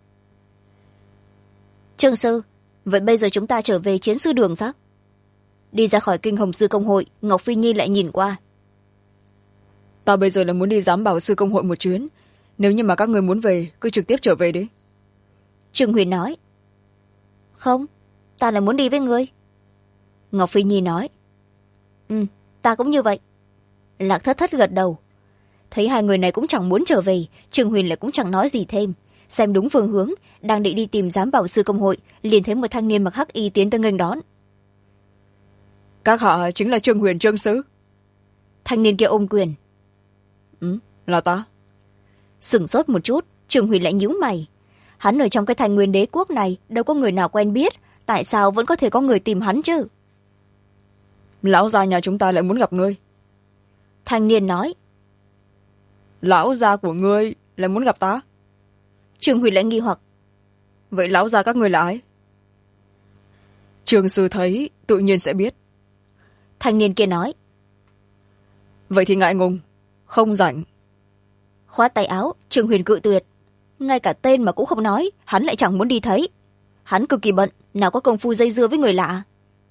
Trương sư, vậy bây giờ chúng ta trở về chiến sư đường sao? Đi ra khỏi kinh hồng sư công hội, Ngọc Phi Nhi lại nhìn qua. Ta bây giờ là muốn đi giám bảo sư công hội một chuyến, nếu như mà các người muốn về cứ trực tiếp trở về đi. Trương Huyền nói. Không, ta là muốn đi với ngươi. Ngọc Phi Nhi nói. Ta cũng như vậy. Lạc Thất Thất gật đầu. Thấy hai người này cũng chẳng muốn trở về, Trương Huyền lại cũng chẳng nói gì thêm. Xem đúng phương hướng, đang định đi tìm giám bảo sư công hội, liền thấy một thanh niên mặc hắc y tiến tới nghênh đón. Các hạ chính là Trương Huyền Trương sứ. Thanh niên kia ôm quyền. Là ta. Sửng sốt một chút, Trương Huyền lại nhíu mày. Hắn ở trong cái thành nguyên đế quốc này đâu có người nào quen biết, tại sao vẫn có thể có người tìm hắn chứ? Lão gia nhà chúng ta lại muốn gặp ngươi. Thanh niên nói. Lão gia của ngươi lại muốn gặp ta? Trương Huyền lại nghi hoặc. Vậy lão gia các ngươi là ai? Trương sư thấy tự nhiên sẽ biết. Thanh niên kia nói. Vậy thì ngại ngùng, không rảnh. Khoát tay áo, Trương Huyền cự tuyệt. Ngay cả tên mà cũng không nói, hắn lại chẳng muốn đi thấy. Hắn cực kỳ bận, nào có công phu dây dưa với người lạ.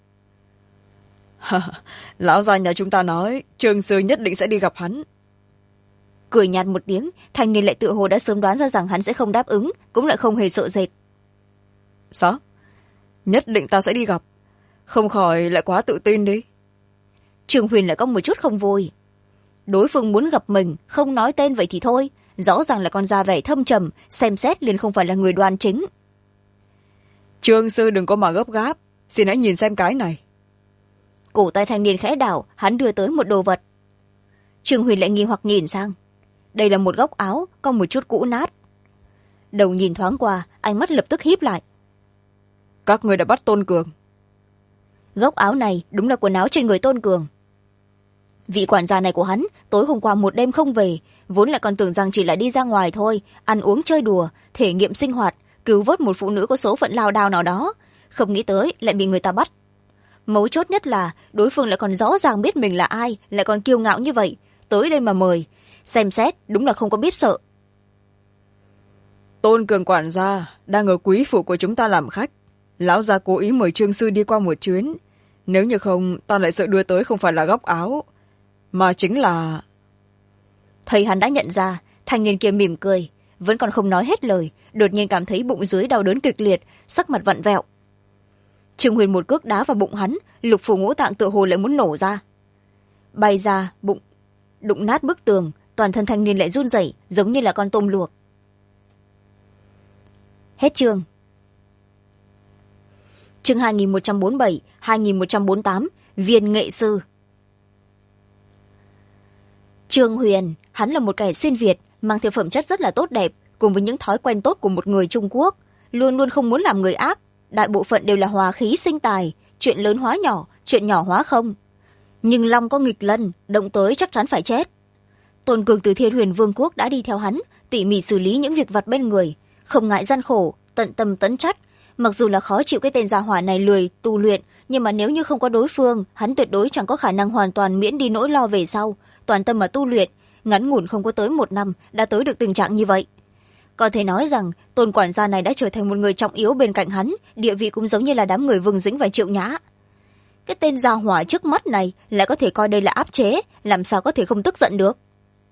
Lão gia nhà chúng ta nói Trương sư nhất định sẽ đi gặp hắn. Cười nhạt một tiếng, thanh niên lại tự hồ đã sớm đoán ra rằng hắn sẽ không đáp ứng, cũng lại không hề sợ dệt. Sao? Nhất định ta sẽ đi gặp, không khỏi lại quá tự tin đi. Trương Huyền lại có một chút không vui. Đối phương muốn gặp mình, không nói tên vậy thì thôi, rõ ràng là con da vẻ thâm trầm, xem xét liền không phải là người đoan chính. Trương sư đừng có mà gấp gáp, xin hãy nhìn xem cái này. Cổ tay thanh niên khẽ đảo, hắn đưa tới một đồ vật. Trương Huyền lại nghi hoặc nhìn sang. Đây là một góc áo, có một chút cũ nát. Đầu nhìn thoáng qua, ánh mắt lập tức híp lại. Các người đã bắt Tôn Cường. góc áo này đúng là quần áo trên người Tôn Cường. Vị quản gia này của hắn tối hôm qua một đêm không về, vốn lại còn tưởng rằng chỉ là đi ra ngoài thôi, ăn uống chơi đùa, thể nghiệm sinh hoạt, cứu vớt một phụ nữ có số phận lao đao nào đó, không nghĩ tới lại bị người ta bắt. Mấu chốt nhất là đối phương lại còn rõ ràng biết mình là ai, lại còn kiêu ngạo như vậy, tới đây mà mời, xem xét đúng là không có biết sợ. Tôn Cường quản gia đang ở quý phủ của chúng ta làm khách, lão gia cố ý mời trương sư đi qua một chuyến, nếu như không ta lại sợ đưa tới không phải là góc áo mà chính là... Thấy hắn đã nhận ra, thanh niên kia mỉm cười, vẫn còn không nói hết lời, đột nhiên cảm thấy bụng dưới đau đớn kịch liệt, sắc mặt vặn vẹo. Trương Huyền một cước đá vào bụng hắn, lục phủ ngũ tạng tựa hồ lại muốn nổ ra, bay ra bụng, đụng nát bức tường, toàn thân thanh niên lại run rẩy giống như là con tôm luộc. Hết chương. Chương 2147, 2148, viên nghệ sư. Trương Huyền, hắn là một kẻ xuyên Việt, mang theo phẩm chất rất là tốt đẹp, cùng với những thói quen tốt của một người Trung Quốc, luôn luôn không muốn làm người ác, đại bộ phận đều là hòa khí sinh tài, chuyện lớn hóa nhỏ, chuyện nhỏ hóa không. Nhưng long có nghịch lân, động tới chắc chắn phải chết. Tôn Cường từ Thiên Huyền Vương quốc đã đi theo hắn, tỉ mỉ xử lý những việc vặt bên người, không ngại gian khổ, tận tâm tấn trách. Mặc dù là khó chịu cái tên gia hỏa này lười tu luyện, nhưng mà nếu như không có đối phương, hắn tuyệt đối chẳng có khả năng hoàn toàn miễn đi nỗi lo về sau, toàn tâm mà tu luyện, ngắn ngủn không có tới một năm đã tới được tình trạng như vậy. Có thể nói rằng Tôn quản gia này đã trở thành một người trọng yếu bên cạnh hắn, địa vị cũng giống như là đám người Vương Dĩnh và Triệu Nhã. Cái tên gia hỏa trước mắt này lại có thể coi đây là áp chế, làm sao có thể không tức giận được.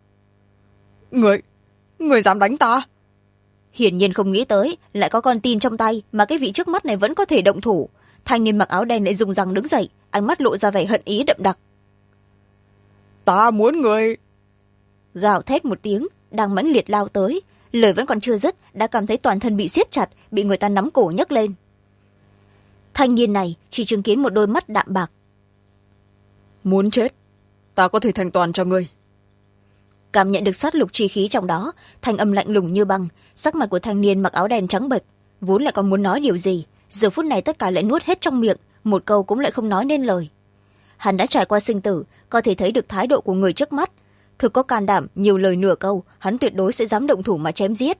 Người dám đánh ta? Hiển nhiên không nghĩ tới lại có con tin trong tay mà cái vị trước mắt này vẫn có thể động thủ. Thanh niên mặc áo đen lại dùng răng đứng dậy, ánh mắt lộ ra vẻ hận ý đậm đặc. Ta muốn người... Gào thét một tiếng, đang mãnh liệt lao tới, lời vẫn còn chưa dứt đã cảm thấy toàn thân bị siết chặt, bị người ta nắm cổ nhấc lên. Thanh niên này chỉ chứng kiến một đôi mắt đạm bạc. Muốn chết, ta có thể thành toàn cho ngươi. Cảm nhận được sát lục chi khí trong đó, thanh âm lạnh lùng như băng, sắc mặt của thanh niên mặc áo đen trắng bệch, vốn lại còn muốn nói điều gì, giờ phút này tất cả lại nuốt hết trong miệng, một câu cũng lại không nói nên lời. Hắn đã trải qua sinh tử, có thể thấy được thái độ của người trước mắt, thực có can đảm nhiều lời nửa câu, hắn tuyệt đối sẽ dám động thủ mà chém giết.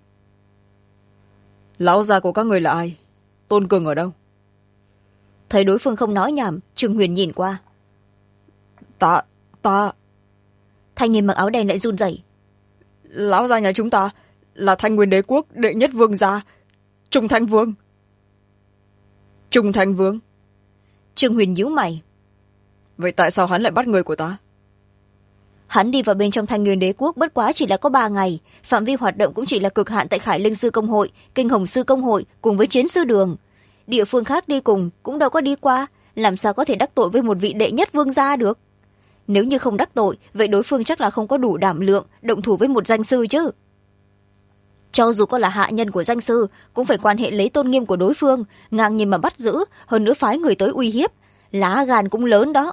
Lão gia của các người là ai? Tôn Cường ở đâu? Thấy đối phương không nói nhảm, Trương Huyền nhìn qua. Ta... Thanh niên mặc áo đen lại run rẩy. Lão gia nhà chúng ta là Thanh Nguyên Đế quốc đệ nhất vương gia, Trung Thanh Vương. Trung Thanh Vương? Trương Huyền nhíu mày. Vậy tại sao hắn lại bắt người của ta? Hắn đi vào bên trong Thanh Nguyên Đế quốc bất quá chỉ là có 3 ngày, phạm vi hoạt động cũng chỉ là cực hạn tại Khải Linh sư công hội, Kinh Hồng sư công hội cùng với Chiến sư đường. Địa phương khác đi cùng cũng đâu có đi qua, làm sao có thể đắc tội với một vị đệ nhất vương gia được. Nếu như không đắc tội, vậy đối phương chắc là không có đủ đảm lượng động thủ với một danh sư chứ. Cho dù có là hạ nhân của danh sư, cũng phải quan hệ lấy tôn nghiêm của đối phương, ngang nhiên mà bắt giữ, hơn nữa phái người tới uy hiếp. Lá gan cũng lớn đó.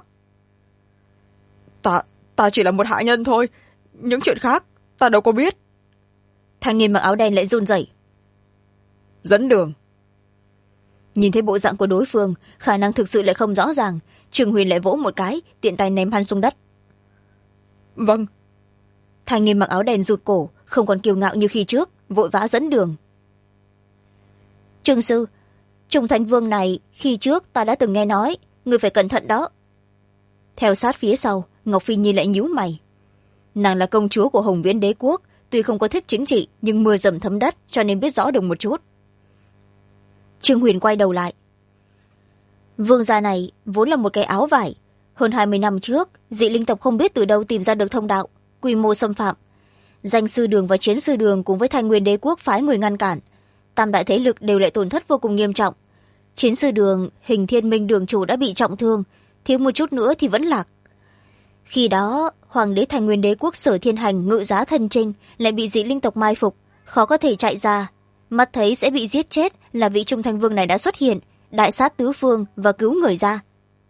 Ta chỉ là một hạ nhân thôi, những chuyện khác ta đâu có biết. Thanh niên mặc áo đen lại run rẩy. Dẫn đường. Nhìn thấy bộ dạng của đối phương, khả năng thực sự lại không rõ ràng, Trương Huyền lại vỗ một cái, tiện tay ném hắn xuống đất. Vâng. Thanh niên mặc áo đen rụt cổ, không còn kiêu ngạo như khi trước, vội vã dẫn đường. Trương sư, Trung Thanh Vương này khi trước ta đã từng nghe nói, người phải cẩn thận đó. Theo sát phía sau, Ngọc Phi Nhi lại nhíu mày. Nàng là công chúa của Hồng Viễn Đế quốc, tuy không có thích chính trị nhưng mưa dầm thấm đất, cho nên biết rõ được một chút. Trương Huyền quay đầu lại. Vương gia này vốn là một cái áo vải. Hơn 20 năm trước, dị linh tộc không biết từ đâu tìm ra được thông đạo, quy mô xâm phạm. Danh sư đường và Chiến sư đường cùng với Thanh Nguyên Đế quốc phái người ngăn cản. Tam đại thế lực đều lại tổn thất vô cùng nghiêm trọng. Chiến sư đường, Hình Thiên Minh đường chủ đã bị trọng thương, thiếu một chút nữa thì vẫn lạc. Khi đó, Hoàng đế Thanh Nguyên Đế quốc Sở Thiên Hành ngự giá thần trinh lại bị dị linh tộc mai phục, khó có thể chạy ra. Mắt thấy sẽ bị giết chết là vị Trung Thanh Vương này đã xuất hiện, đại sát tứ phương và cứu người ra.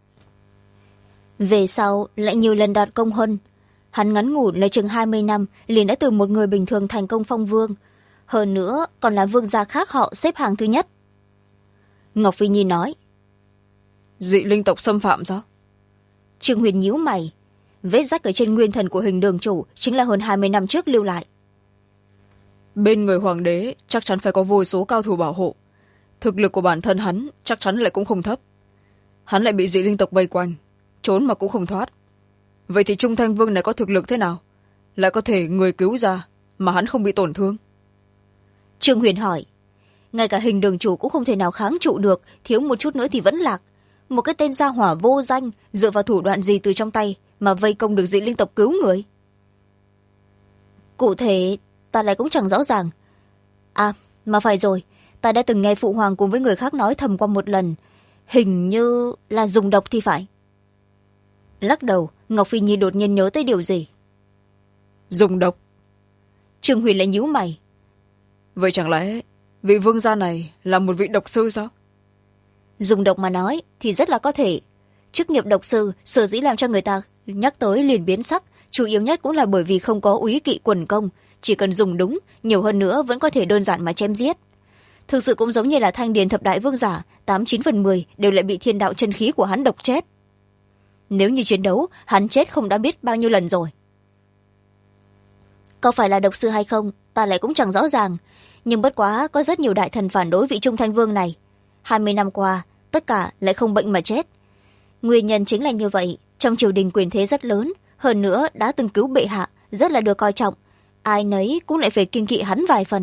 Về sau lại nhiều lần đạt công huân. Hắn ngắn ngủn là chừng 20 năm liền đã từ một người bình thường thành công phong vương. Hơn nữa còn là vương gia khác họ xếp hàng thứ nhất. Ngọc Phi Nhi nói. dị linh tộc xâm phạm sao? Trương Huyền nhíu mày. Vết rách ở trên nguyên thần của hình đường chủ chính là hơn 20 năm trước lưu lại. Bên người hoàng đế chắc chắn phải có vô số cao thủ bảo hộ. Thực lực của bản thân hắn chắc chắn lại cũng không thấp. Hắn lại bị dị linh tộc vây quanh, trốn mà cũng không thoát. Vậy thì Trung Thanh Vương này có thực lực thế nào? Lại có thể người cứu ra mà hắn không bị tổn thương? Trương Huyền hỏi. Ngay cả hình đường chủ cũng không thể nào kháng trụ được, thiếu một chút nữa thì vẫn lạc. Một cái tên gia hỏa vô danh dựa vào thủ đoạn gì từ trong tay mà vây công được dị linh tộc cứu người? Cụ thể ta lại cũng chẳng rõ ràng. À mà phải rồi, ta đã từng nghe phụ hoàng cùng với người khác nói thầm qua một lần, hình như là dùng độc thì phải. Lắc đầu, Ngọc Phi Nhi đột nhiên nhớ tới điều gì. Dùng độc? Trương Huyền lại nhíu mày. Vậy chẳng lẽ vị vương gia này là một vị độc sư sao? Dùng độc mà nói thì rất là có thể. Chức nghiệp độc sư sở dĩ làm cho người ta nhắc tới liền biến sắc, chủ yếu nhất cũng là bởi vì không có úy kỵ quần công, chỉ cần dùng đúng, nhiều hơn nữa vẫn có thể đơn giản mà chém giết. Thực sự cũng giống như là Thanh Điền thập đại vương giả, 89/10 đều lại bị thiên đạo chân khí của hắn độc chết. Nếu như chiến đấu, hắn chết không đã biết bao nhiêu lần rồi. Có phải là độc sư hay không, ta lại cũng chẳng rõ ràng, nhưng bất quá có rất nhiều đại thần phản đối vị Trung Thanh Vương này. 20 năm qua, tất cả lại không bệnh mà chết. Nguyên nhân chính là như vậy, trong triều đình quyền thế rất lớn, hơn nữa đã từng cứu bệ hạ, rất là được coi trọng. Ai nấy cũng lại phải kiêng kỵ hắn vài phần.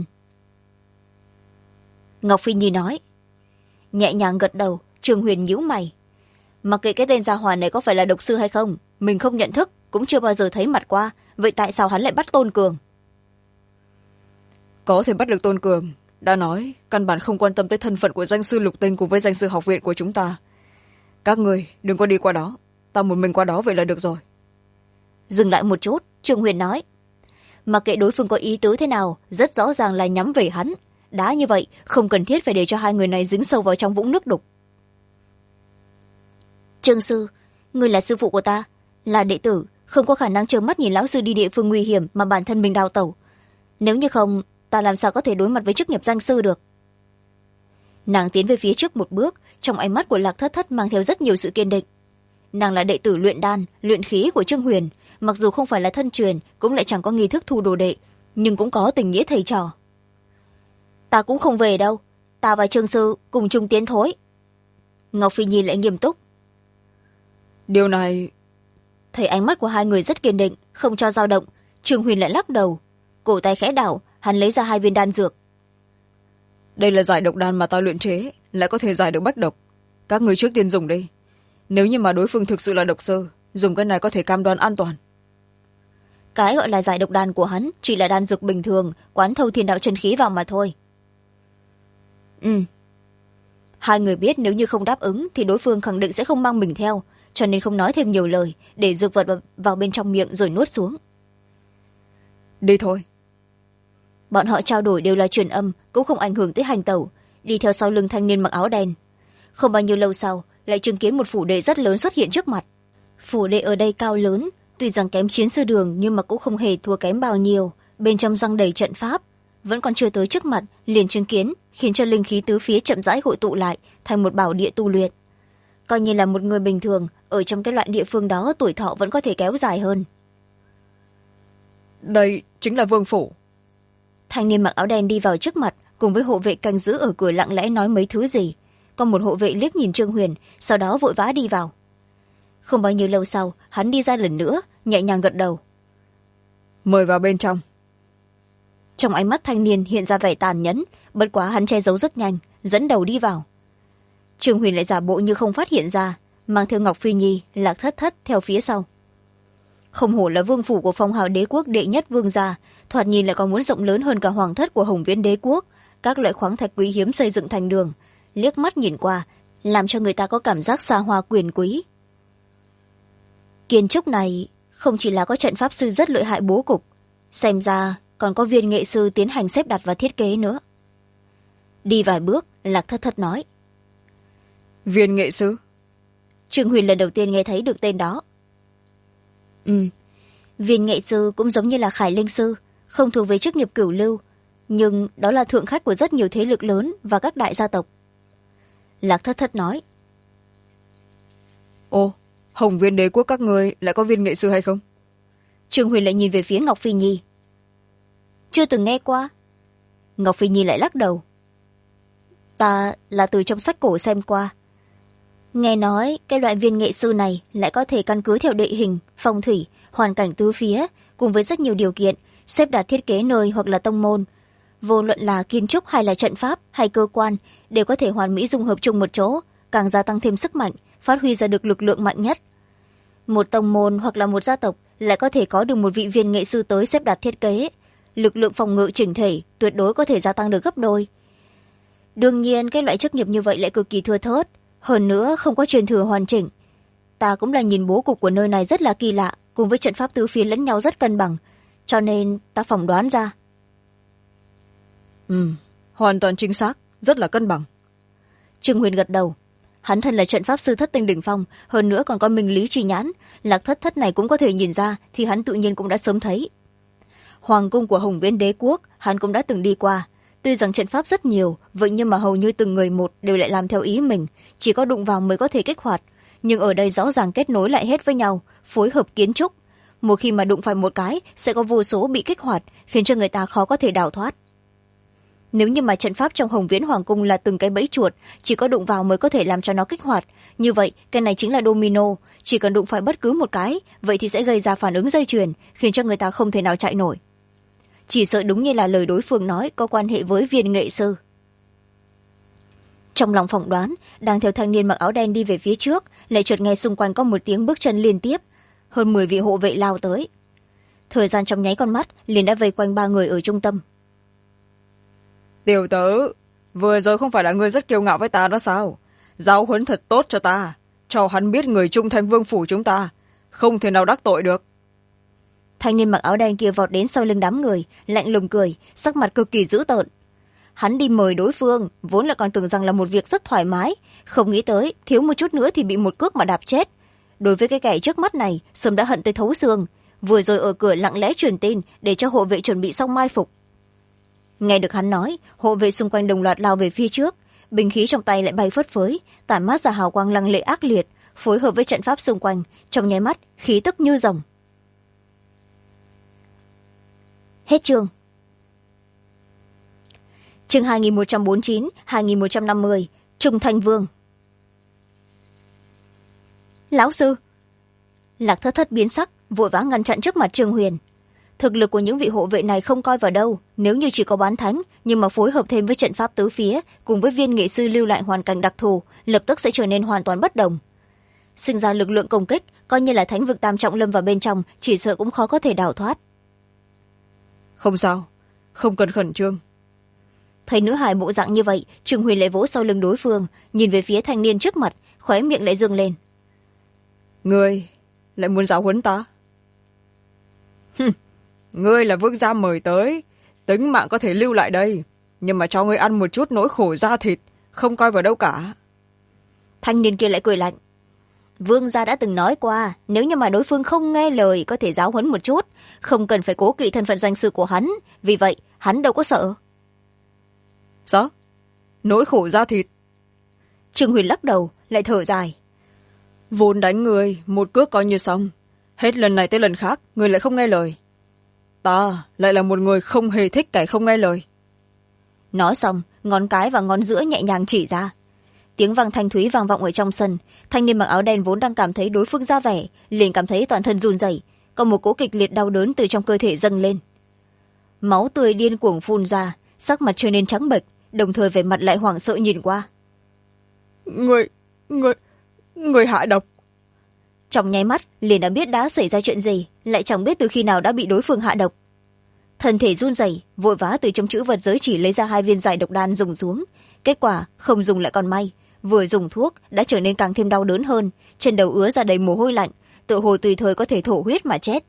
Ngọc Phi Nhi nói. Nhẹ nhàng gật đầu, Trương Huyền nhíu mày. Mặc kệ cái tên gia hỏa này có phải là độc sư hay không, mình không nhận thức, cũng chưa bao giờ thấy mặt qua, vậy tại sao hắn lại bắt Tôn Cường? Có thể bắt được Tôn Cường, đã nói căn bản không quan tâm tới thân phận của danh sư Lục Tinh cùng với danh sư học viện của chúng ta. Các người đừng có đi qua đó, ta một mình qua đó vậy là được rồi. Dừng lại một chút, Trương Huyền nói. Mặc kệ đối phương có ý tứ thế nào, rất rõ ràng là nhắm về hắn. Đã như vậy, không cần thiết phải để cho hai người này dính sâu vào trong vũng nước đục. Trương sư, người là sư phụ của ta, là đệ tử, không có khả năng trơ mắt nhìn lão sư đi địa phương nguy hiểm mà bản thân mình đào tẩu. Nếu như không, ta làm sao có thể đối mặt với chức nghiệp danh sư được? Nàng tiến về phía trước một bước, trong ánh mắt của Lạc Thất Thất mang theo rất nhiều sự kiên định. Nàng là đệ tử luyện đan, luyện khí của Trương Huyền, mặc dù không phải là thân truyền, cũng lại chẳng có nghi thức thu đồ đệ, nhưng cũng có tình nghĩa thầy trò. Ta cũng không về đâu, ta và Trương sư cùng chung tiến thối. Ngọc Phi Nhi lại nghiêm túc. Điều này... Thấy ánh mắt của hai người rất kiên định, không cho dao động, Trương Huyền lại lắc đầu. Cổ tay khẽ đảo, hắn lấy ra 2 viên đan dược. Đây là giải độc đan mà ta luyện chế, lại có thể giải được bách độc. Các người trước tiên dùng đi. Nếu như mà đối phương thực sự là độc sư, dùng cái này có thể cam đoan an toàn. Cái gọi là giải độc đan của hắn chỉ là đan dược bình thường, quán thâu thiên đạo chân khí vào mà thôi. Hai người biết nếu như không đáp ứng thì đối phương khẳng định sẽ không mang mình theo, cho nên không nói thêm nhiều lời, để dược vật vào bên trong miệng rồi nuốt xuống. Đi thôi. Bọn họ trao đổi đều là truyền âm, cũng không ảnh hưởng tới hành tẩu, đi theo sau lưng thanh niên mặc áo đen. Không bao nhiêu lâu sau, lại chứng kiến một phủ đệ rất lớn xuất hiện trước mặt. Phủ đệ ở đây cao lớn, tuy rằng kém chiến sư đường nhưng mà cũng không hề thua kém bao nhiêu, bên trong răng đầy trận pháp. Vẫn còn chưa tới trước mặt, liền chứng kiến, khiến cho linh khí tứ phía chậm rãi hội tụ lại thành một bảo địa tu luyện. Coi như là một người bình thường, ở trong cái loại địa phương đó tuổi thọ vẫn có thể kéo dài hơn. Đây chính là vương phủ. Thanh niên mặc áo đen đi vào trước mặt, cùng với hộ vệ canh giữ ở cửa lặng lẽ nói mấy thứ gì. Còn một hộ vệ liếc nhìn Trương Huyền, sau đó vội vã đi vào. Không bao nhiêu lâu sau, hắn đi ra lần nữa, nhẹ nhàng gật đầu. Mời vào bên trong. Trong ánh mắt thanh niên hiện ra vẻ tàn nhẫn, bất quá hắn che giấu rất nhanh, dẫn đầu đi vào. Trương Huyền lại giả bộ như không phát hiện ra, mang theo Ngọc Phi Nhi, Lạc Thất Thất theo phía sau. Không hổ là vương phủ của phong hào đế quốc đệ nhất vương gia, thoạt nhìn lại còn muốn rộng lớn hơn cả hoàng thất của Hồng Viễn đế quốc. Các loại khoáng thạch quý hiếm xây dựng thành đường, liếc mắt nhìn qua, làm cho người ta có cảm giác xa hoa quyền quý. Kiến trúc này không chỉ là có trận pháp sư rất lợi hại bố cục, xem ra còn có viên nghệ sư tiến hành xếp đặt và thiết kế nữa. Đi vài bước, Lạc Thất Thất nói. Viên nghệ sư? Trương Huyền lần đầu tiên nghe thấy được tên đó. Viên nghệ sư cũng giống như là khải linh sư, không thuộc về chức nghiệp cửu lưu, nhưng đó là thượng khách của rất nhiều thế lực lớn và các đại gia tộc. Lạc Thất Thất nói. Ồ, Hồng Viên đế quốc các ngươi lại có viên nghệ sư hay không? Trương Huyền lại nhìn về phía Ngọc Phi Nhi. Chưa từng nghe qua. Ngọc Phi Nhi lại lắc đầu. Ta là từ trong sách cổ xem qua. Nghe nói cái loại viên nghệ sư này lại có thể căn cứ theo địa hình, phong thủy, hoàn cảnh tứ phía, cùng với rất nhiều điều kiện, xếp đặt thiết kế nơi hoặc là tông môn. Vô luận là kiến trúc hay là trận pháp hay cơ quan, đều có thể hoàn mỹ dung hợp chung một chỗ, càng gia tăng thêm sức mạnh, phát huy ra được lực lượng mạnh nhất. Một tông môn hoặc là một gia tộc lại có thể có được một vị viên nghệ sư tới xếp đặt thiết kế. Lực lượng phòng ngự chỉnh thể tuyệt đối có thể gia tăng được gấp đôi. Đương nhiên cái loại chức nghiệp như vậy lại cực kỳ thưa thớt, hơn nữa không có truyền thừa hoàn chỉnh. Ta cũng là nhìn bố cục của nơi này rất là kỳ lạ, cùng với trận pháp tứ phía lẫn nhau rất cân bằng, cho nên ta phỏng đoán ra. Hoàn toàn chính xác, rất là cân bằng. Trương Huyền gật đầu. Hắn thân là trận pháp sư thất tinh đỉnh phong, hơn nữa còn có minh lý chi nhãn, Lạc Thất Thất này cũng có thể nhìn ra, thì hắn tự nhiên cũng đã sớm thấy. Hoàng cung của Hồng Viễn đế quốc hắn cũng đã từng đi qua. Tuy rằng trận pháp rất nhiều, vậy nhưng mà hầu như từng người một đều lại làm theo ý mình, chỉ có đụng vào mới có thể kích hoạt. Nhưng ở đây rõ ràng kết nối lại hết với nhau, phối hợp kiến trúc. Một khi mà đụng phải một cái, sẽ có vô số bị kích hoạt, khiến cho người ta khó có thể đào thoát. Nếu như mà trận pháp trong Hồng Viễn Hoàng cung là từng cái bẫy chuột, chỉ có đụng vào mới có thể làm cho nó kích hoạt. Như vậy, cái này chính là domino, chỉ cần đụng phải bất cứ một cái, vậy thì sẽ gây ra phản ứng dây chuyền, khiến cho người ta không thể nào chạy nổi. Chỉ sợ đúng như là lời đối phương nói có quan hệ với viên nghệ sư. Trong lòng phỏng đoán, đang theo thanh niên mặc áo đen đi về phía trước, lại chợt nghe xung quanh có một tiếng bước chân liên tiếp. Hơn 10 vị hộ vệ lao tới. Thời gian trong nháy con mắt, liền đã vây quanh 3 người ở trung tâm. Tiểu tử, vừa rồi không phải là ngươi rất kiêu ngạo với ta đó sao? Giáo huấn thật tốt cho ta, cho hắn biết người trung thành vương phủ chúng ta, không thể nào đắc tội được. Thanh niên mặc áo đen kia vọt đến sau lưng đám người, lạnh lùng cười, sắc mặt cực kỳ dữ tợn. Hắn đi mời đối phương, vốn là còn tưởng rằng là một việc rất thoải mái, không nghĩ tới thiếu một chút nữa thì bị một cước mà đạp chết. Đối với cái kẻ trước mắt này, sớm đã hận tới thấu xương, vừa rồi ở cửa lặng lẽ truyền tin để cho hộ vệ chuẩn bị xong mai phục. Nghe được hắn nói, hộ vệ xung quanh đồng loạt lao về phía trước, binh khí trong tay lại bay phất phới, tản mát ra hào quang lăng lệ ác liệt, phối hợp với trận pháp xung quanh, trong nháy mắt khí tức như rồng. Hết chương. Chương 2149, 2150, Trung Thanh Vương. Lão sư. Lạc Thất Thất biến sắc, vội vã ngăn chặn trước mặt Trương Huyền. Thực lực của những vị hộ vệ này không coi vào đâu, nếu như chỉ có bán thánh, nhưng mà phối hợp thêm với trận pháp tứ phía, cùng với viên nghệ sư lưu lại hoàn cảnh đặc thù, lập tức sẽ trở nên hoàn toàn bất đồng. Sinh ra lực lượng công kích, coi như là thánh vực tam trọng lâm vào bên trong, chỉ sợ cũng khó có thể đào thoát. Không sao, không cần khẩn trương. Thấy nữ hài bộ dạng như vậy, Trương Huyền lại vỗ sau lưng đối phương, nhìn về phía thanh niên trước mặt, khóe miệng lại dương lên. Ngươi lại muốn giáo huấn ta? Ngươi là vương gia mời tới, tính mạng có thể lưu lại đây, nhưng mà cho ngươi ăn một chút nỗi khổ da thịt, không coi vào đâu cả. Thanh niên kia lại cười lạnh. Vương gia đã từng nói qua, nếu như mà đối phương không nghe lời có thể giáo huấn một chút, không cần phải cố kỵ thân phận danh sư của hắn, vì vậy hắn đâu có sợ. Sao? Nỗi khổ da thịt? Trương Huyền lắc đầu, lại thở dài. Vốn đánh người, một cước coi như xong. Hết lần này tới lần khác, người lại không nghe lời. Ta lại là một người không hề thích kẻ không nghe lời. Nói xong, ngón cái và ngón giữa nhẹ nhàng chỉ ra. Tiếng vang thanh thúy vang vọng ở trong sân. Thanh niên mặc áo đen vốn đang cảm thấy đối phương ra vẻ, liền cảm thấy toàn thân run rẩy, có một cỗ kịch liệt đau đớn từ trong cơ thể dâng lên. Máu tươi điên cuồng phun ra, sắc mặt trở nên trắng bệch, đồng thời vẻ mặt lại hoảng sợ nhìn qua. Người hạ độc. Trong nháy mắt liền đã biết đã xảy ra chuyện gì, lại chẳng biết từ khi nào đã bị đối phương hạ độc. Thân thể run rẩy, vội vã từ trong chữ vật giới chỉ lấy ra 2 viên giải độc đan dùng xuống. Kết quả không dùng lại còn may, vừa dùng thuốc đã trở nên càng thêm đau đớn hơn, trên đầu ứa ra đầy mồ hôi lạnh, tựa hồ tùy thời có thể thổ huyết mà chết.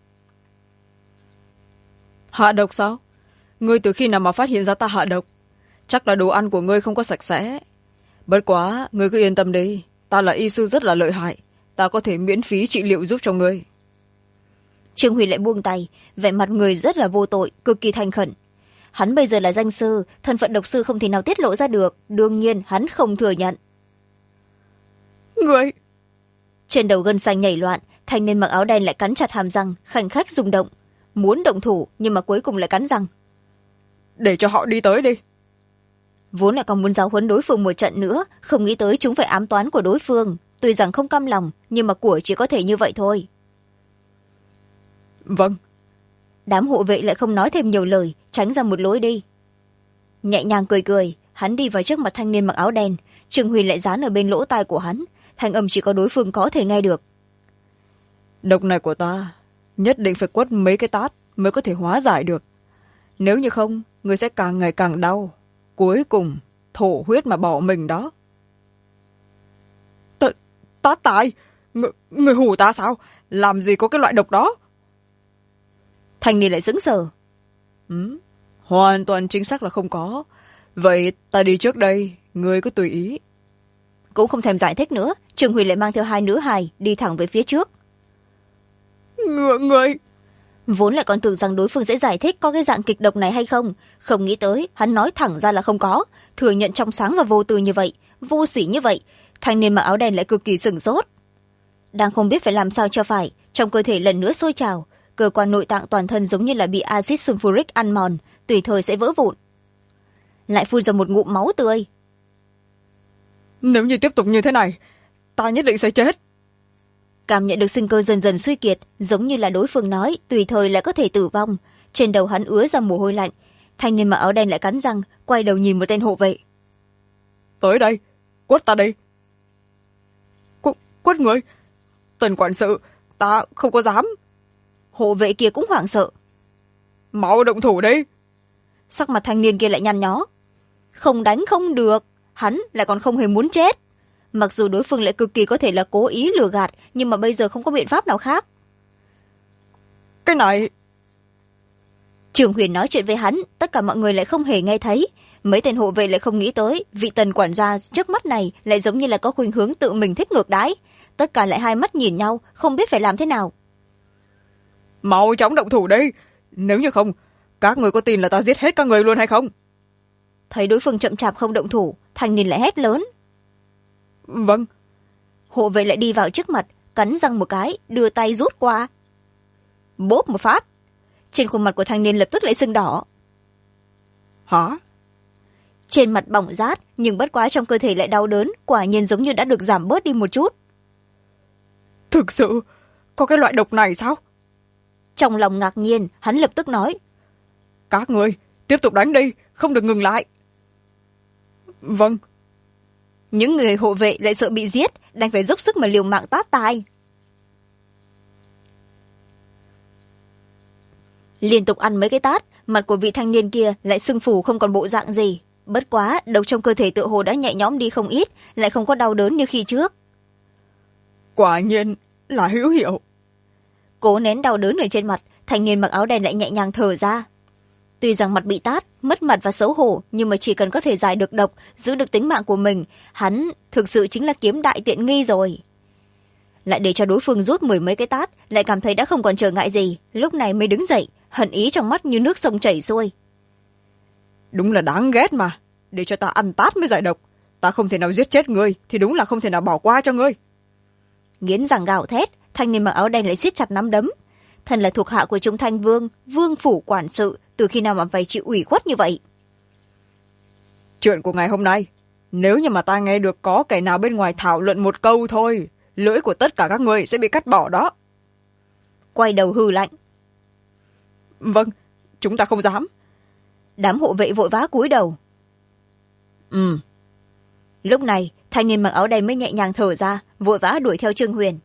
Hạ độc sao? Ngươi từ khi nào mà phát hiện ra ta hạ độc? Chắc là đồ ăn của ngươi không có sạch sẽ. Bất quá, ngươi cứ yên tâm đi, ta là y sư rất là lợi hại, ta có thể miễn phí trị liệu giúp cho ngươi. Trương Huy lại buông tay, vẻ mặt người rất là vô tội, cực kỳ thành khẩn. Hắn bây giờ là danh sư, thân phận độc sư không thể nào tiết lộ ra được, đương nhiên hắn không thừa nhận. trên đầu gân xanh nhảy loạn, thanh niên mặc áo đen lại cắn chặt hàm răng khanh khách rung động, muốn động thủ nhưng mà cuối cùng lại cắn răng. Để cho họ đi tới đi. Vốn lại còn muốn giáo huấn đối phương một trận nữa, không nghĩ tới chúng phải ám toán của đối phương, tuy rằng không căm lòng nhưng mà của chỉ có thể như vậy thôi. Vâng. Đám hộ vệ lại không nói thêm nhiều lời, tránh ra một lối đi. Nhẹ nhàng cười cười, hắn đi vào trước mặt thanh niên mặc áo đen, Trương Huyền lại dán ở bên lỗ tai của hắn, thanh âm chỉ có đối phương có thể nghe được. Độc này của ta nhất định phải quất mấy cái tát mới có thể hóa giải được, nếu như không người sẽ càng ngày càng đau, cuối cùng thổ huyết mà bỏ mình đó. Tát tài, người hù ta sao? Làm gì có cái loại độc đó? Thanh niên lại sững sờ. Hoàn toàn chính xác là không có. Vậy ta đi trước đây, người cứ tùy ý. Cũng không thèm giải thích nữa, Trương Huy lại mang theo hai nữ hài đi thẳng về phía trước. Người Vốn lại còn tưởng rằng đối phương sẽ giải thích có cái dạng kịch độc này hay không, không nghĩ tới hắn nói thẳng ra là không có, thừa nhận trong sáng và vô tư như vậy, vô sỉ như vậy. Thanh niên mặc áo đen lại cực kỳ sửng sốt, đang không biết phải làm sao cho phải, trong cơ thể lần nữa sôi trào, cơ quan nội tạng toàn thân giống như là bị axit sulfuric ăn mòn, tùy thời sẽ vỡ vụn. Lại phun ra một ngụm máu tươi. Nếu như tiếp tục như thế này, ta nhất định sẽ chết. Cảm nhận được sinh cơ dần dần suy kiệt, giống như là đối phương nói tùy thời lại có thể tử vong, trên đầu hắn ứa ra mồ hôi lạnh. Thanh niên mặc áo đen lại cắn răng, quay đầu nhìn một tên hộ vệ. Tới đây, quất ta đi. Quất người? Tần quản sự, ta không có dám. Hộ vệ kia cũng hoảng sợ. Mau động thủ đi. Sắc mặt thanh niên kia lại nhăn nhó. Không đánh không được, hắn lại còn không hề muốn chết. Mặc dù đối phương lại cực kỳ có thể là cố ý lừa gạt, nhưng mà bây giờ không có biện pháp nào khác. Cái này... Trường Huyền nói chuyện với hắn, tất cả mọi người lại không hề nghe thấy. Mấy tên hộ vệ lại không nghĩ tới, vị Tần quản gia trước mắt này lại giống như là có khuynh hướng tự mình thích ngược đãi. Tất cả lại hai mắt nhìn nhau, không biết phải làm thế nào. Mau chóng động thủ đi, nếu như không, các người có tin là ta giết hết các người luôn hay không? Thấy đối phương chậm chạp không động thủ, thanh niên lại hét lớn. Vâng. Hộ vệ lại đi vào trước mặt, cắn răng một cái, đưa tay rút qua. Bốp một phát, trên khuôn mặt của thanh niên lập tức lại sưng đỏ. Hả? Trên mặt bỏng rát, nhưng bất quá trong cơ thể lại đau đớn, quả nhiên giống như đã được giảm bớt đi một chút. Thực sự có cái loại độc này sao? Trong lòng ngạc nhiên, hắn lập tức nói. Các người tiếp tục đánh đi, không được ngừng lại. Vâng. Những người hộ vệ lại sợ bị giết, đành phải dốc sức mà liều mạng tát tai. Liên tục ăn mấy cái tát, mặt của vị thanh niên kia lại sưng phù không còn bộ dạng gì. Bất quá, độc trong cơ thể tựa hồ đã nhẹ nhõm đi không ít, lại không có đau đớn như khi trước. Quả nhiên là hữu hiệu. Cố nén đau đớn ở trên mặt, thanh niên mặc áo đen lại nhẹ nhàng thở ra. Tuy rằng mặt bị tát, mất mặt và xấu hổ, nhưng mà chỉ cần có thể giải được độc, giữ được tính mạng của mình, hắn thực sự chính là kiếm đại tiện nghi rồi. Lại để cho đối phương rút 10 mấy cái tát, lại cảm thấy đã không còn trở ngại gì, lúc này mới đứng dậy, hận ý trong mắt như nước sông chảy xuôi. Đúng là đáng ghét mà, để cho ta ăn tát mới giải độc. Ta không thể nào giết chết ngươi, thì đúng là không thể nào bỏ qua cho ngươi. Nghiến răng gào thét, thanh niên mặc áo đen lại siết chặt nắm đấm. Thân là thuộc hạ của Trung Thanh Vương, vương phủ quản sự, từ khi nào mà phải chịu ủy khuất như vậy? Chuyện của ngày hôm nay, nếu như mà ta nghe được có kẻ nào bên ngoài thảo luận một câu thôi, lưỡi của tất cả các người sẽ bị cắt bỏ đó. Quay đầu hừ lạnh. Vâng, chúng ta không dám. Đám hộ vệ vội vã cúi đầu. Lúc này, thanh niên mặc áo đen mới nhẹ nhàng thở ra, vội vã đuổi theo Trương Huyền.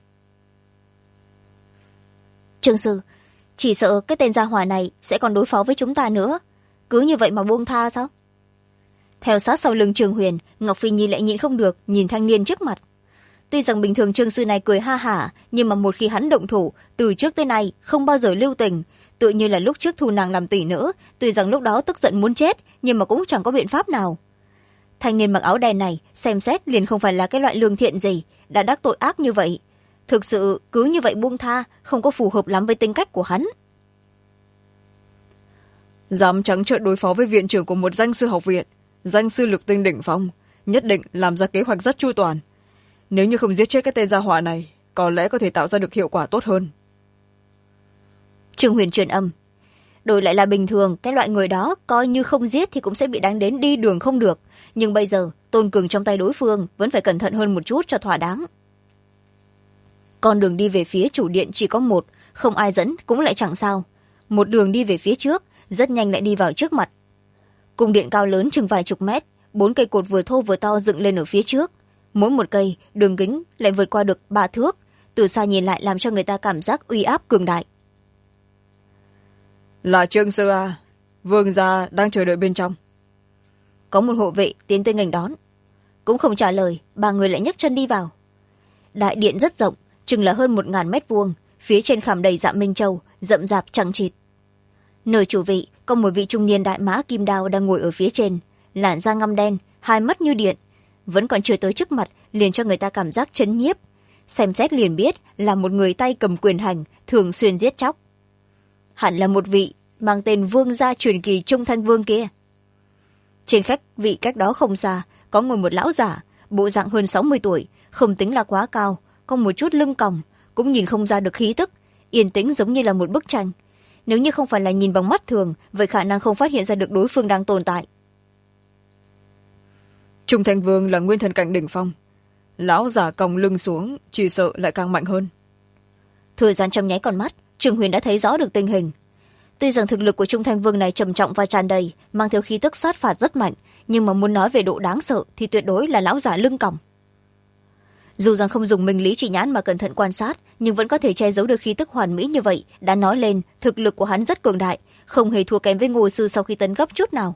Trương sư, chỉ sợ cái tên gia hỏa này sẽ còn đối phó với chúng ta nữa. Cứ như vậy mà buông tha sao? Theo sát sau lưng Trương Huyền, Ngọc Phi Nhi lại nhịn không được, nhìn thanh niên trước mặt. Tuy rằng bình thường Trương sư này cười ha hả, nhưng mà một khi hắn động thủ, từ trước tới nay không bao giờ lưu tình. Tự như là lúc trước thu nàng làm tỷ nữ, tuy rằng lúc đó tức giận muốn chết, nhưng mà cũng chẳng có biện pháp nào. Thanh niên mặc áo đen này, xem xét liền không phải là cái loại lương thiện gì, đã đắc tội ác như vậy. Thực sự cứ như vậy buông tha, không có phù hợp lắm với tính cách của hắn. Dám trắng trợn đối phó với viện trưởng của một danh sư học viện, danh sư lực tinh đỉnh phong, nhất định làm ra kế hoạch rất chu toàn. Nếu như không giết chết cái tên gia hỏa này, có lẽ có thể tạo ra được hiệu quả tốt hơn. Trương Huyền truyền âm. Đổi lại là bình thường, cái loại người đó coi như không giết thì cũng sẽ bị đánh đến đi đường không được. Nhưng bây giờ, Tôn Cường trong tay đối phương vẫn phải cẩn thận hơn một chút cho thỏa đáng. Con đường đi về phía chủ điện chỉ có một, không ai dẫn cũng lại chẳng sao. Một đường đi về phía trước, rất nhanh lại đi vào trước mặt. Cung điện cao lớn chừng vài chục mét, 4 cây cột vừa thô vừa to dựng lên ở phía trước. Mỗi một cây, đường kính lại vượt qua được 3 thước. Từ xa nhìn lại làm cho người ta cảm giác uy áp cường đại. Là Trương Sư à? Vương gia đang chờ đợi bên trong. Có một hộ vệ tiến tới nghênh đón. Cũng không trả lời, 3 người lại nhấc chân đi vào. Đại điện rất rộng, chừng là hơn 1000 mét vuông, phía trên khảm đầy dạ minh châu, rậm rạp chằng chịt. Nơi chủ vị có một vị trung niên đại mã kim đao đang ngồi ở phía trên, làn da ngăm đen, hai mắt như điện, vẫn còn chưa tới trước mặt liền cho người ta cảm giác chấn nhiếp. Xem xét liền biết là một người tay cầm quyền hành, thường xuyên giết chóc. Hẳn là một vị mang tên vương gia truyền kỳ Trung Thanh Vương kia. Trên khách vị cách đó không xa có ngồi một lão giả, bộ dạng hơn 60 tuổi, không tính là quá cao, có một chút lưng còng, cũng nhìn không ra được khí tức, yên tĩnh giống như là một bức tranh. Nếu như không phải là nhìn bằng mắt thường, vậy khả năng không phát hiện ra được đối phương đang tồn tại. Trung Thanh Vương là nguyên thần cảnh đỉnh phong, lão giả còng lưng xuống chỉ sợ lại càng mạnh hơn. Thời gian trong nháy con mắt, Trương Huyền đã thấy rõ được tình hình. Tuy rằng thực lực của Trung Thanh Vương này trầm trọng và tràn đầy, mang theo khí tức sát phạt rất mạnh, nhưng mà muốn nói về độ đáng sợ thì tuyệt đối là lão giả lưng còng. Dù rằng không dùng minh lý chỉ nhãn mà cẩn thận quan sát, nhưng vẫn có thể che giấu được khí tức hoàn mỹ như vậy, đã nói lên thực lực của hắn rất cường đại, không hề thua kém với Ngô sư sau khi tấn cấp chút nào.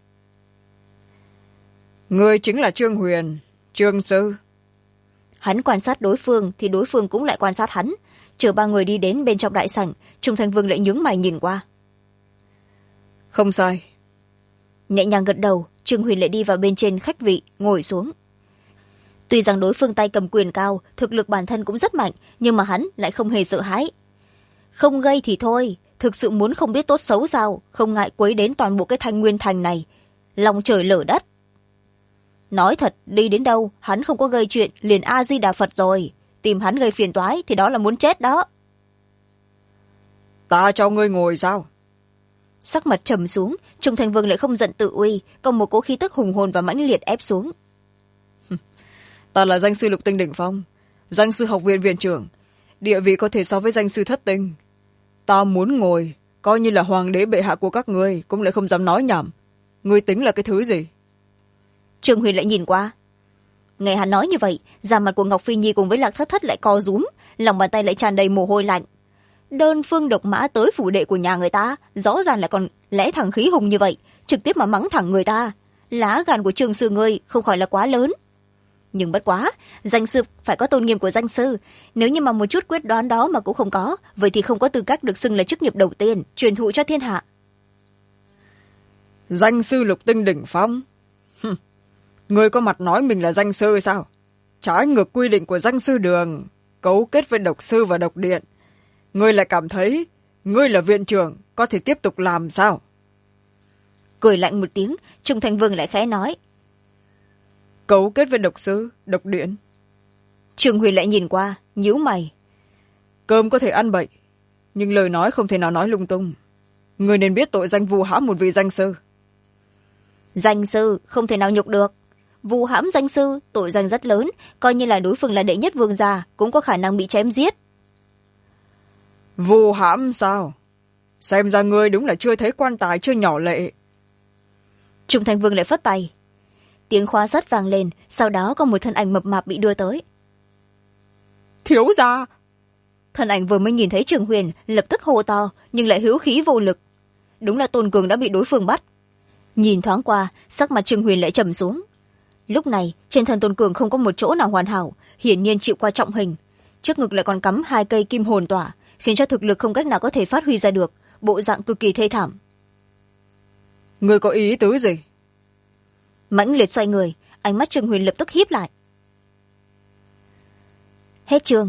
Người chính là Trương Huyền, Trương sư. Hắn quan sát đối phương thì đối phương cũng lại quan sát hắn. Chờ 3 người đi đến bên trong đại sảnh, Trung Thanh Vương lại nhướng mày nhìn qua. Không sai. Nhẹ nhàng gật đầu, Trương Huyền lại đi vào bên trên khách vị, ngồi xuống. Tuy rằng đối phương tay cầm quyền cao, thực lực bản thân cũng rất mạnh, nhưng mà hắn lại không hề sợ hãi. Không gây thì thôi, thực sự muốn không biết tốt xấu sao, không ngại quấy đến toàn bộ cái Thanh Nguyên thành này. Lòng trời lở đất. Nói thật, đi đến đâu, hắn không có gây chuyện, liền A-di-đà Phật rồi. Tìm hắn gây phiền toái thì đó là muốn chết đó. Ta cho ngươi ngồi sao? Sắc mặt trầm xuống, Trung Thanh Vương lại không giận tự uy, còn một cỗ khí tức hùng hồn và mãnh liệt ép xuống. Ta là danh sư lục tinh đỉnh phong, danh sư học viện viện trưởng, địa vị có thể so với danh sư thất tinh. Ta muốn ngồi, coi như là hoàng đế bệ hạ của các ngươi, cũng lại không dám nói nhảm. Ngươi tính là cái thứ gì? Trương Huyền lại nhìn qua. Nghe hắn nói như vậy, da mặt của Ngọc Phi Nhi cùng với Lạc Thất Thất lại co rúm, lòng bàn tay lại tràn đầy mồ hôi lạnh. Đơn phương độc mã tới phủ đệ của nhà người ta, rõ ràng là còn lẽ thẳng khí hùng như vậy, trực tiếp mà mắng thẳng người ta. Lá gan của Trương sư ngươi không khỏi là quá lớn. Nhưng bất quá, danh sư phải có tôn nghiêm của danh sư, nếu như mà một chút quyết đoán đó mà cũng không có, vậy thì không có tư cách được xưng là chức nghiệp đầu tiên truyền thụ cho thiên hạ. Danh sư lục tinh đỉnh phong? Ngươi có mặt nói mình là danh sư sao? Trái ngược quy định của danh sư đường, cấu kết với độc sư và độc điện. Ngươi lại cảm thấy ngươi là viện trưởng, có thể tiếp tục làm sao? Cười lạnh một tiếng, Trung Thanh Vương lại khẽ nói. Cấu kết với độc sư, độc điện. Trương Huyền lại nhìn qua, nhíu mày. Cơm có thể ăn bậy, nhưng lời nói không thể nào nói lung tung. Ngươi nên biết tội danh vu hãm một vị danh sư. Danh sư không thể nào nhục được. Vu hãm danh sư, tội danh rất lớn, coi như là đối phương là đệ nhất vương gia, cũng có khả năng bị chém giết. Vu hãm sao? Xem ra ngươi đúng là chưa thấy quan tài chưa nhỏ lệ. Trung Thanh Vương lại phất tay. Tiếng khóa sắt vang lên, sau đó có một thân ảnh mập mạp bị đưa tới. Thiếu gia! Thân ảnh vừa mới nhìn thấy Trương Huyền, lập tức hô to, nhưng lại hữu khí vô lực. Đúng là Tôn Cường đã bị đối phương bắt. Nhìn thoáng qua, sắc mặt Trương Huyền lại trầm xuống. Lúc này, trên thân Tôn Cường không có một chỗ nào hoàn hảo, hiển nhiên chịu qua trọng hình. Trước ngực lại còn cắm 2 cây kim hồn tỏa, khiến cho thực lực không cách nào có thể phát huy ra được, bộ dạng cực kỳ thê thảm. Ngươi có ý tứ gì? Mãnh liệt xoay người, ánh mắt Trương Huyền lập tức híp lại. Hết chương.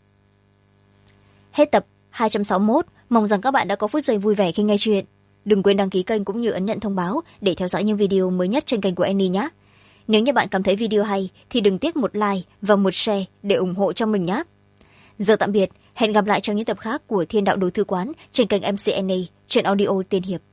Hết tập 261, mong rằng các bạn đã có phút giây vui vẻ khi nghe chuyện. Đừng quên đăng ký kênh cũng như ấn nhận thông báo để theo dõi những video mới nhất trên kênh của Annie nhé. Nếu như bạn cảm thấy video hay thì đừng tiếc một like và một share để ủng hộ cho mình nhé. giờ tạm biệt, hẹn gặp lại trong những tập khác của Thiên Đạo Đồ Thư Quán trên kênh mcna, truyện audio tiên hiệp.